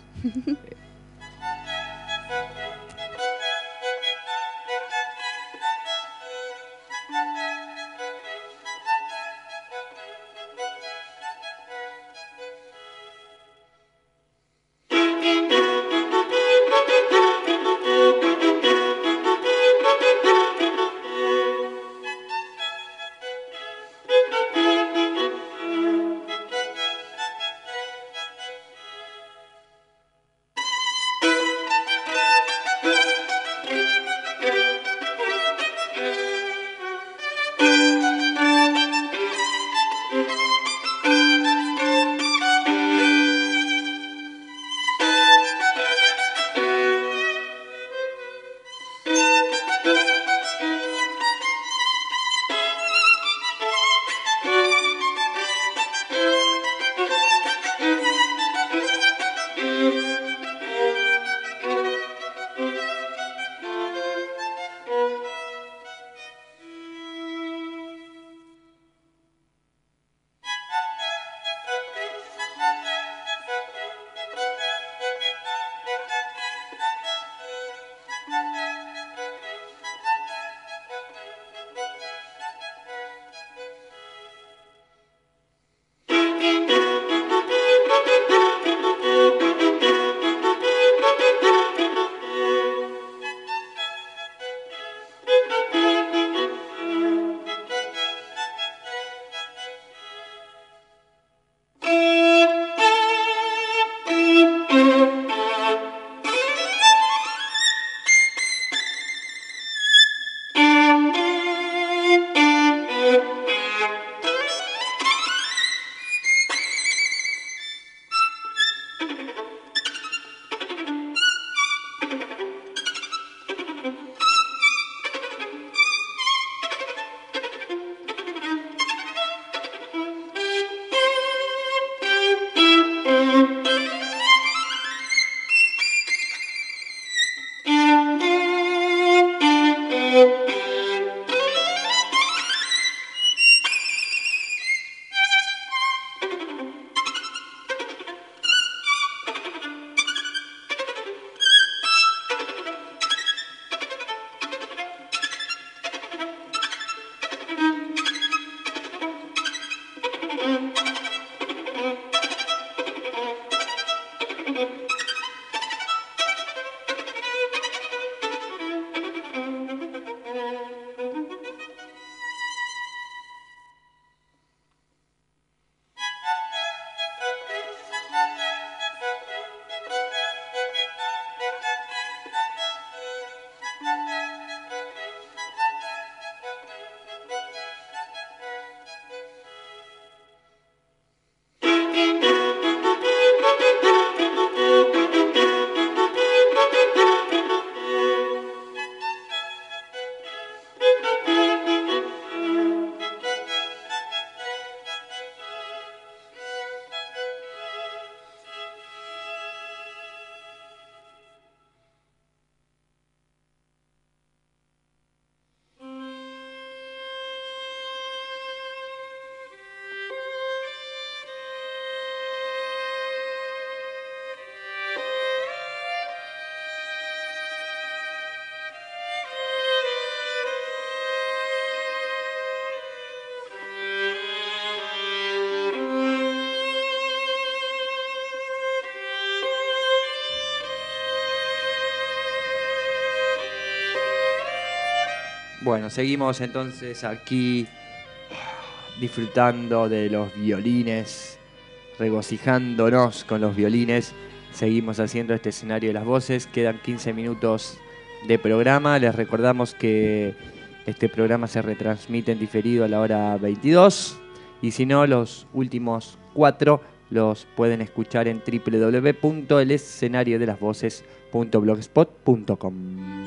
Bueno, seguimos entonces aquí disfrutando de los violines, regocijándonos con los violines. Seguimos haciendo este escenario de las voces. Quedan quince minutos de programa. Les recordamos que este programa se retransmite en diferido a la hora veintidós. Y si no, los últimos cuatro los pueden escuchar en doble u doble u doble u punto el escenario de las voces punto blogspot punto com.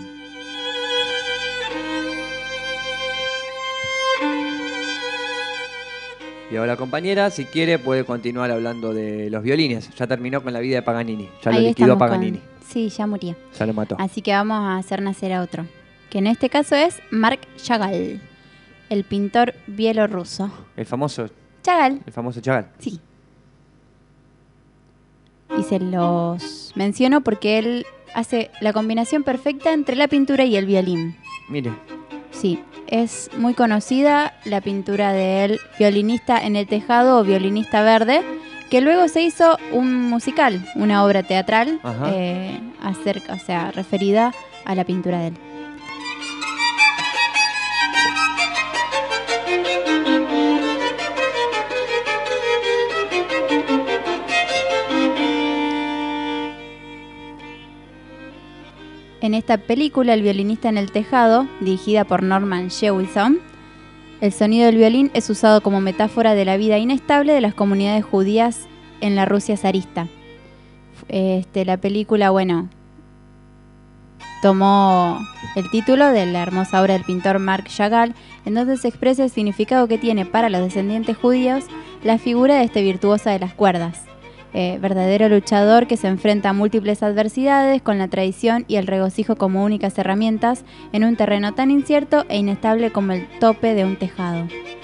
Y ahora, compañera, si quiere, puede continuar hablando de los violines. Ya terminó con la vida de Paganini. Ya Ahí lo liquidó estamos Paganini. con- Sí, ya murió. Ya lo mató. Así que vamos a hacer nacer a otro. Que en este caso es Marc Chagall, el pintor bielorruso. El famoso, Chagall, el famoso Chagall. sí. Y se los menciono porque él hace la combinación perfecta entre la pintura y el violín. Mire, Sí, es muy conocida la pintura de él, Violinista en el tejado o Violinista verde, que luego se hizo un musical, una obra teatral, Ajá. eh, acerca, o sea, referida a la pintura de él. En esta película, El violinista en el tejado, dirigida por Norman Jewison, el sonido del violín es usado como metáfora de la vida inestable de las comunidades judías en la Rusia zarista. Este, la película, bueno, tomó el título de la hermosa obra del pintor Marc Chagall, en donde se expresa el significado que tiene para los descendientes judíos la figura de este virtuoso de las cuerdas. Eh, verdadero luchador que se enfrenta a múltiples adversidades con la tradición y el regocijo como únicas herramientas en un terreno tan incierto e inestable como el tope de un tejado.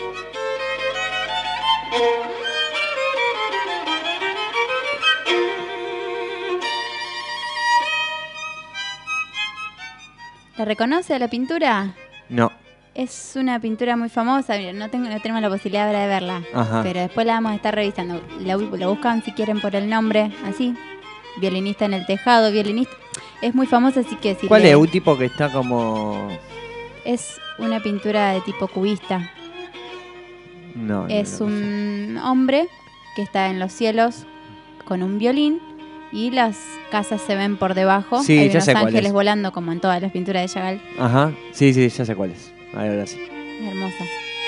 ¿La reconoce a la pintura? no. Es una pintura muy famosa, mira, no, tengo, no tenemos la posibilidad ahora de verla, Ajá. pero después la vamos a estar revisando. La, la buscan si quieren por el nombre, así. Violinista en el tejado, violinista. Es muy famosa, así que si ¿Cuál le- es? Un tipo que está como... es una pintura de tipo cubista. No, no, Es no, no sé. un hombre que está en los cielos con un violín y las casas se ven por debajo. Sí, Hay ya unos sé cuál ángeles es. volando como en todas las pinturas de Chagall. Ajá, sí, sí, ya sé cuál es. Ahora sí. Es hermosa.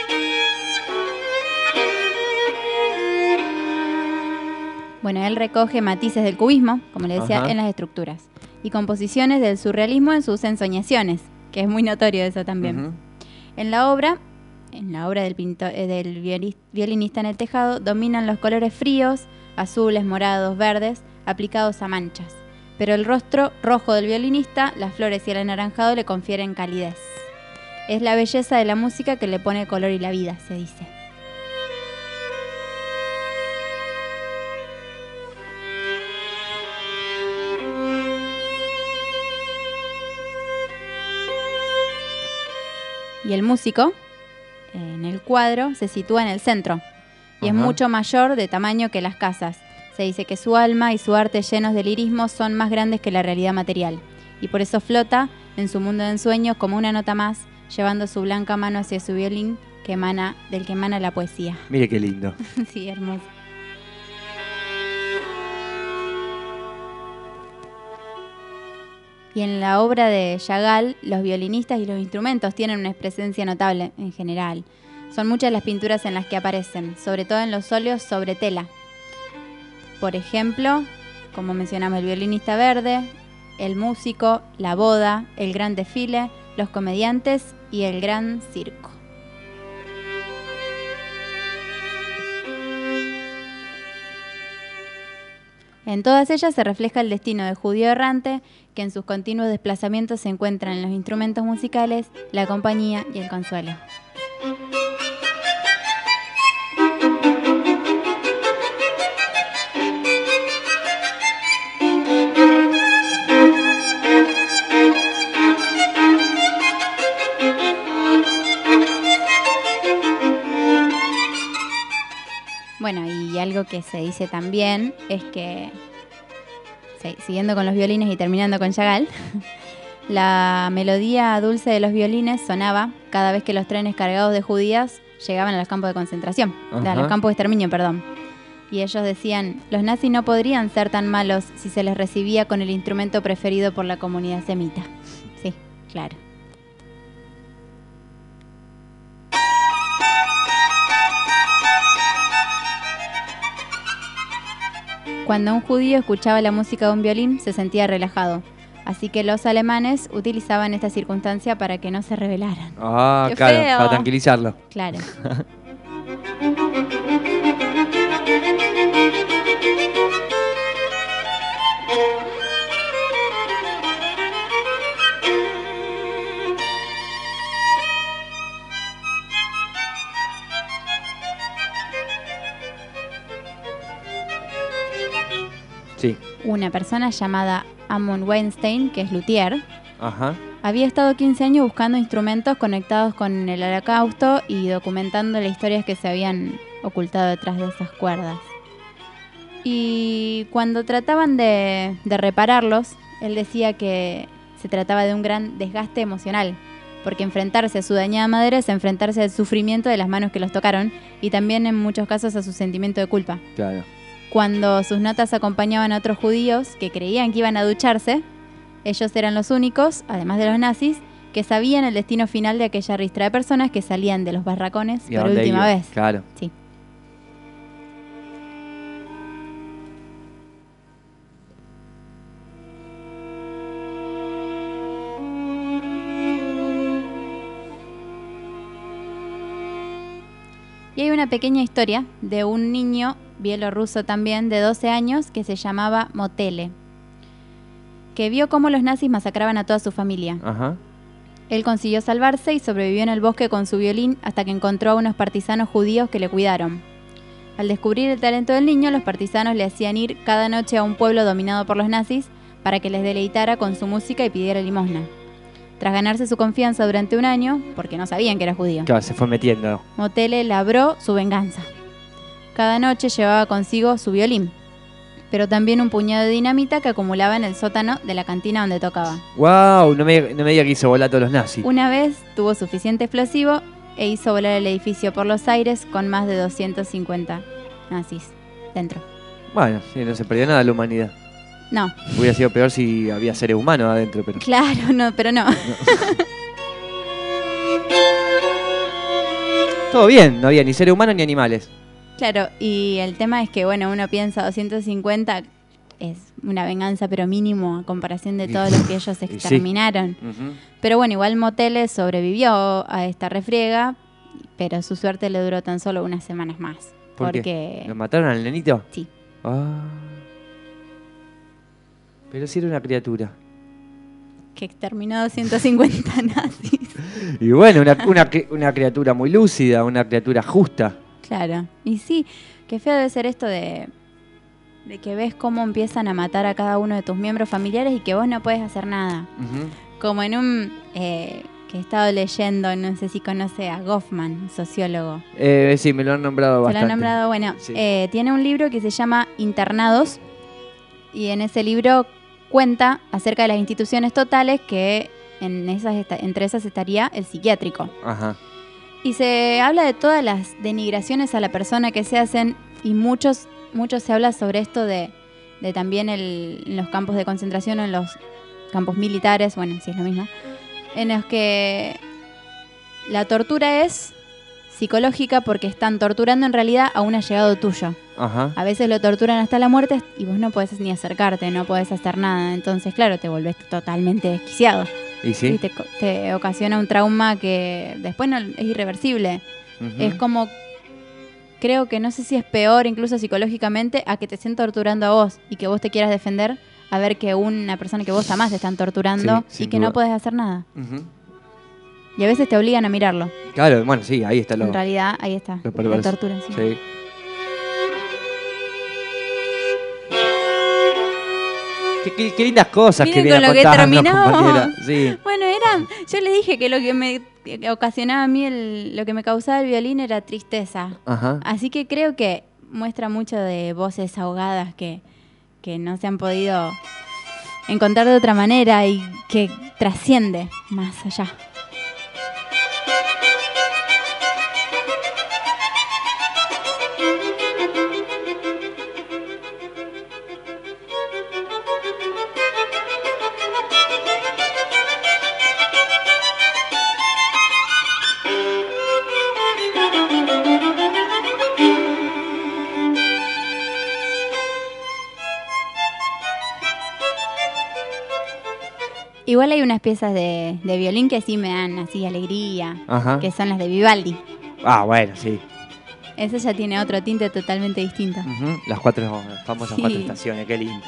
Bueno, él recoge matices del cubismo, como le decía, Ajá. en las estructuras, y composiciones del surrealismo en sus ensoñaciones, que es muy notorio eso también. Ujú. En la obra, en la obra del, pintor, eh, del violi- violinista en el tejado, dominan los colores fríos, azules, morados, verdes, aplicados a manchas. Pero el rostro rojo del violinista, las flores y el anaranjado le confieren calidez. Es la belleza de la música que le pone color y la vida, se dice. Y el músico, en el cuadro, se sitúa en el centro y es Ajá. mucho mayor de tamaño que las casas. Se dice que su alma y su arte llenos de lirismo son más grandes que la realidad material y por eso flota en su mundo de ensueños como una nota más, llevando su blanca mano hacia su violín que emana, del que emana la poesía. Mire qué lindo. Sí, hermoso. Y en la obra de Chagall, los violinistas y los instrumentos tienen una presencia notable en general. Son muchas las pinturas en las que aparecen, sobre todo en los óleos sobre tela. Por ejemplo, como mencionamos, el violinista verde, el músico, la boda, el gran desfile, los comediantes y el gran circo. En todas ellas se refleja el destino del judío errante, que en sus continuos desplazamientos se encuentran en los instrumentos musicales, la compañía y el consuelo. Bueno, y algo que se dice también es que, sí, siguiendo con los violines y terminando con Chagall, La melodía dulce de los violines sonaba cada vez que los trenes cargados de judías llegaban a los campos de concentración, Ajá. a los campos de exterminio, perdón. Y ellos decían, los nazis no podrían ser tan malos si se les recibía con el instrumento preferido por la comunidad semita. Sí, claro. Cuando un judío escuchaba la música de un violín, se sentía relajado. Así que los alemanes utilizaban esta circunstancia para que no se rebelaran. Ah, ¡Qué claro, feo! para tranquilizarlo. Claro. Sí. Una persona llamada Amon Weinstein, que es luthier, Ajá. había estado quince años buscando instrumentos conectados con el holocausto y documentando las historias que se habían ocultado detrás de esas cuerdas. Y cuando trataban de, de repararlos, él decía que se trataba de un gran desgaste emocional, porque enfrentarse a su dañada madera es enfrentarse al sufrimiento de las manos que los tocaron y también en muchos casos a su sentimiento de culpa. Claro. Cuando sus notas acompañaban a otros judíos que creían que iban a ducharse, ellos eran los únicos, además de los nazis, que sabían el destino final de aquella ristra de personas que salían de los barracones ¿Y a por dónde última iba? vez. Claro. Sí. Y hay una pequeña historia de un niño bielorruso también de doce años que se llamaba Motele, que vio cómo los nazis masacraban a toda su familia. Ajá. Él consiguió salvarse y sobrevivió en el bosque con su violín hasta que encontró a unos partisanos judíos que le cuidaron. Al descubrir el talento del niño, los partisanos le hacían ir cada noche a un pueblo dominado por los nazis para que les deleitara con su música y pidiera limosna. Tras ganarse su confianza durante un año, porque no sabían que era judío, Claro, se fue metiendo. Motele labró su venganza. Cada noche llevaba consigo su violín, pero también un puñado de dinamita que acumulaba en el sótano de la cantina donde tocaba. ¡Wow! No me, no me diga que hizo volar a todos los nazis. Una vez tuvo suficiente explosivo e hizo volar el edificio por los aires con más de doscientos cincuenta nazis dentro. Bueno, sí, no se perdió nada la humanidad. No, Hubiera sido peor si había seres humanos adentro, pero... claro, no, pero no. Todo bien, no había ni seres humanos ni animales. Claro, y el tema es que, bueno, uno piensa doscientos cincuenta es una venganza, pero mínimo a comparación de todos los que ellos Y sí. exterminaron. Ujú. Pero bueno, igual Motele sobrevivió a esta refriega, pero su suerte le duró tan solo unas semanas más. ¿Por porque qué? ¿Lo mataron al nenito? Sí. Ah. Pero si era una criatura. que exterminó doscientos cincuenta nazis. Y bueno, una, una, cri- una criatura muy lúcida, una criatura justa. Claro. Y sí, qué feo debe ser esto de, de que ves cómo empiezan a matar a cada uno de tus miembros familiares y que vos no puedes hacer nada. Ujú. Como en un... Eh, que he estado leyendo, no sé si conoce a Goffman, un sociólogo. Eh, sí, me lo han nombrado Se lo bastante. han nombrado, bueno, Sí. eh, tiene un libro que se llama Internados y en ese libro cuenta acerca de las instituciones totales que en esas esta- entre esas estaría el psiquiátrico. Ajá. Y se habla de todas las denigraciones a la persona que se hacen y muchos, muchos se habla sobre esto de, de también el, en los campos de concentración o en los campos militares, bueno, sí es lo mismo, en los que la tortura es psicológica porque están torturando en realidad a un allegado tuyo. Ajá. A veces lo torturan hasta la muerte y vos no podés ni acercarte, no podés hacer nada. Entonces, claro, te volvés totalmente desquiciado. ¿Y sí? Y te, co- te ocasiona un trauma que después no, es irreversible. Ujú. Es como, creo que no sé si es peor incluso psicológicamente a que te estén torturando a vos y que vos te quieras defender a ver que una persona que vos amás te están torturando Sí, y sin que duda. no podés hacer nada. Ujú. Y a veces te obligan a mirarlo. Claro, bueno, sí, ahí está lo, En realidad, ahí está. lo La perverso. tortura, sí. Sí. Qué, qué- qué lindas cosas Miren que con viene lo que contando, terminamos. compañera. Sí. Bueno, era, yo le dije que lo que me ocasionaba a mí, el- lo que me causaba el violín era tristeza. Ajá. Así que creo que muestra mucho de voces ahogadas que, que no se han podido encontrar de otra manera y que trasciende más allá. Igual hay unas piezas de, de violín que sí me dan así alegría, Ajá. que son las de Vivaldi. Ah, bueno, sí. Esa ya tiene otro tinte totalmente distinto. Uh-huh. Las cuatro las famosas Sí. cuatro estaciones, qué lindo.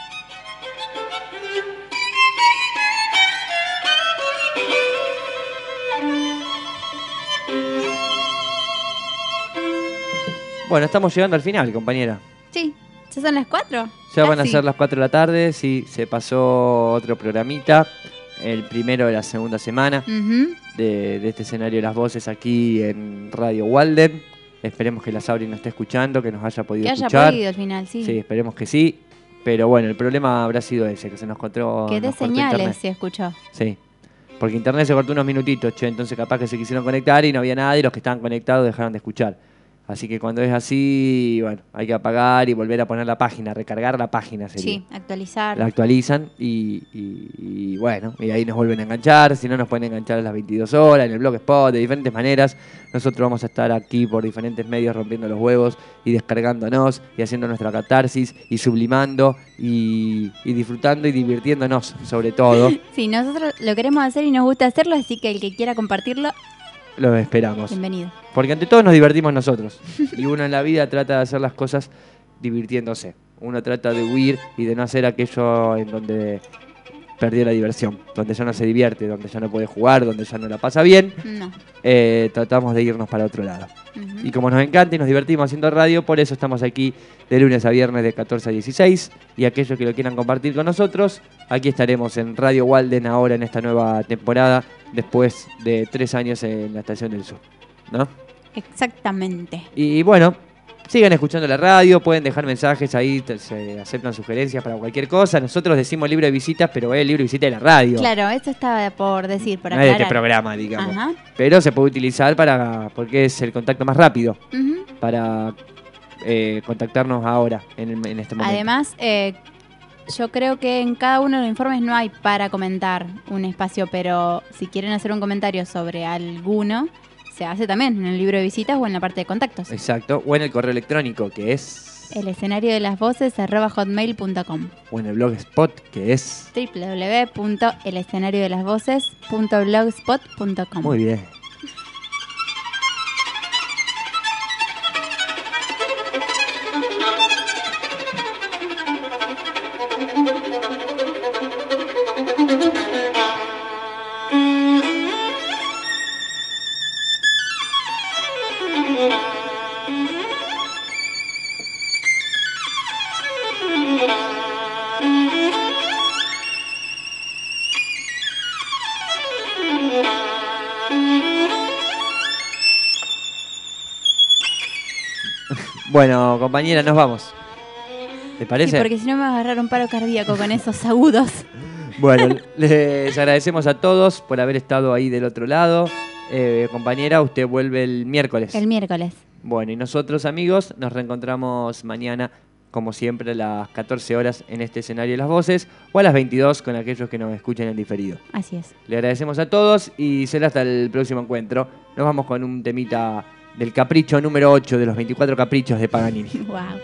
Bueno, estamos llegando al final, compañera. Sí, ¿ya son las cuatro? Ya van a Casi. ser las cuatro de la tarde, sí, se pasó otro programita, el primero de la segunda semana Ujú. de, de este escenario de las voces aquí en Radio Walden. Esperemos que la Sabri nos esté escuchando, que nos haya podido Que haya escuchar. podido al final, sí. Sí, esperemos que sí. Pero bueno, el problema habrá sido ese, que se nos cortó, Que dé nos cortó señales internet. si escuchó. Sí, porque internet se cortó unos minutitos, che, entonces capaz que se quisieron conectar y no había nada y los que estaban conectados dejaron de escuchar. Así que cuando es así, bueno, hay que apagar y volver a poner la página, recargar la página sería. Sí, actualizar. La actualizan y, y- y bueno, y ahí nos vuelven a enganchar, si no nos pueden enganchar a las veintidós horas, en el Blogspot, de diferentes maneras. Nosotros vamos a estar aquí por diferentes medios rompiendo los huevos y descargándonos y haciendo nuestra catarsis y sublimando y, y disfrutando y divirtiéndonos sobre todo. Sí, nosotros lo queremos hacer y nos gusta hacerlo, así que el que quiera compartirlo, Lo esperamos. bienvenido. Porque ante todo nos divertimos nosotros. Y uno en la vida trata de hacer las cosas divirtiéndose. Uno trata de huir y de no hacer aquello en donde perdió la diversión. Donde ya no se divierte, donde ya no puede jugar, donde ya no la pasa bien. No. Eh, tratamos de irnos para otro lado. Ujú. Y como nos encanta y nos divertimos haciendo radio, por eso estamos aquí de lunes a viernes de catorce a dieciséis. Y aquellos que lo quieran compartir con nosotros, aquí estaremos en Radio Walden ahora en esta nueva temporada, después de tres años en la Estación del Sur, ¿no? Exactamente. Y bueno, sigan escuchando la radio, pueden dejar mensajes ahí, te- se aceptan sugerencias para cualquier cosa. Nosotros decimos libro de visitas, pero es el libro de visita de la radio. Claro, esto estaba por decir, por No es de aclarar. este programa, digamos. Ajá. Pero se puede utilizar para porque es el contacto más rápido Ujú. para eh, contactarnos ahora, en, el- en este momento. Además, eh, yo creo que en cada uno de los informes no hay para comentar un espacio, pero si quieren hacer un comentario sobre alguno, se hace también en el libro de visitas o en la parte de contactos. Exacto, o en el correo electrónico, que es... El escenario de las voces arroba hotmail punto com. O en el blogspot, que es... w w w punto el escenario de las voces punto blogspot punto com. Muy bien. Bueno, compañera, nos vamos. ¿Te parece? Sí, porque si no me va a agarrar un paro cardíaco con esos agudos. Bueno, les agradecemos a todos por haber estado ahí del otro lado. Eh, compañera, usted vuelve el miércoles. El miércoles. Bueno, y nosotros, amigos, nos reencontramos mañana, como siempre, a las catorce horas en este escenario de las voces, o a las veintidós con aquellos que nos escuchan en diferido. Así es. Le agradecemos a todos y será hasta el próximo encuentro. Nos vamos con un temita del capricho número ocho de los veinticuatro caprichos de Paganini. Wow.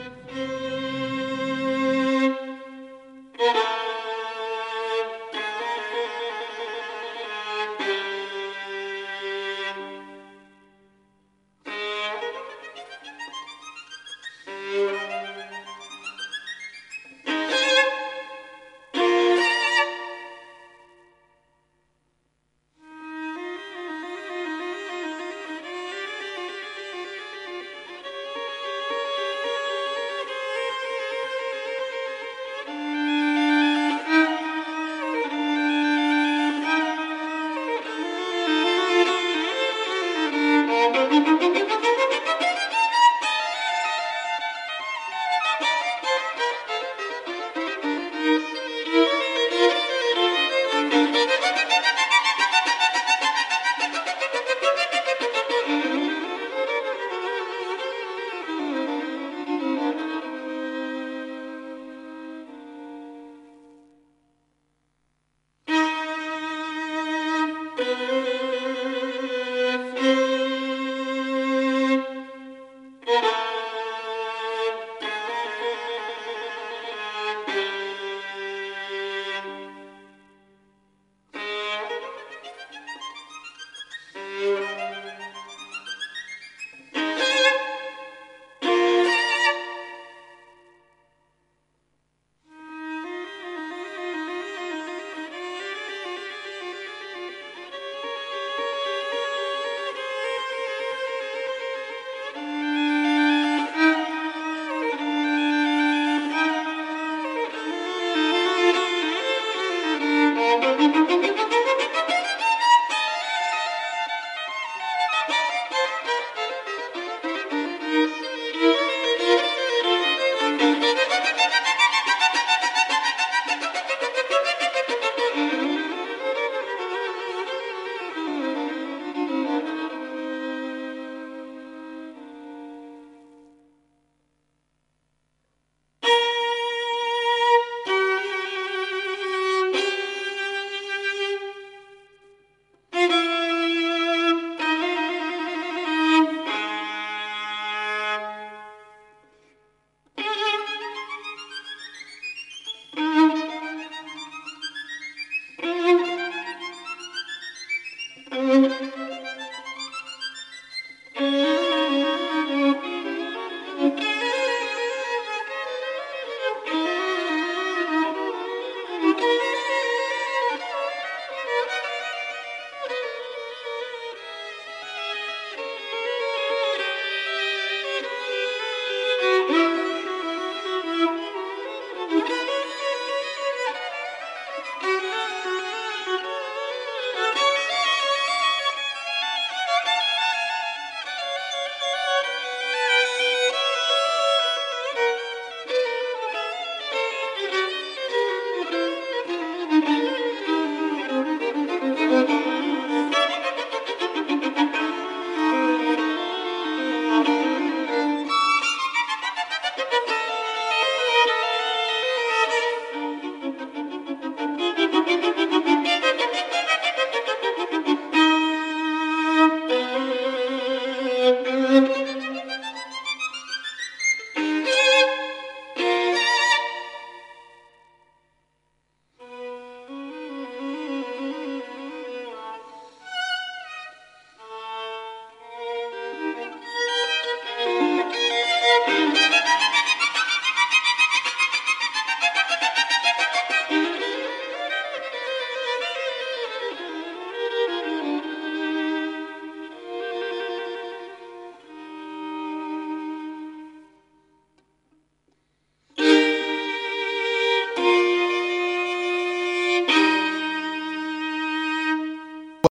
Thank you.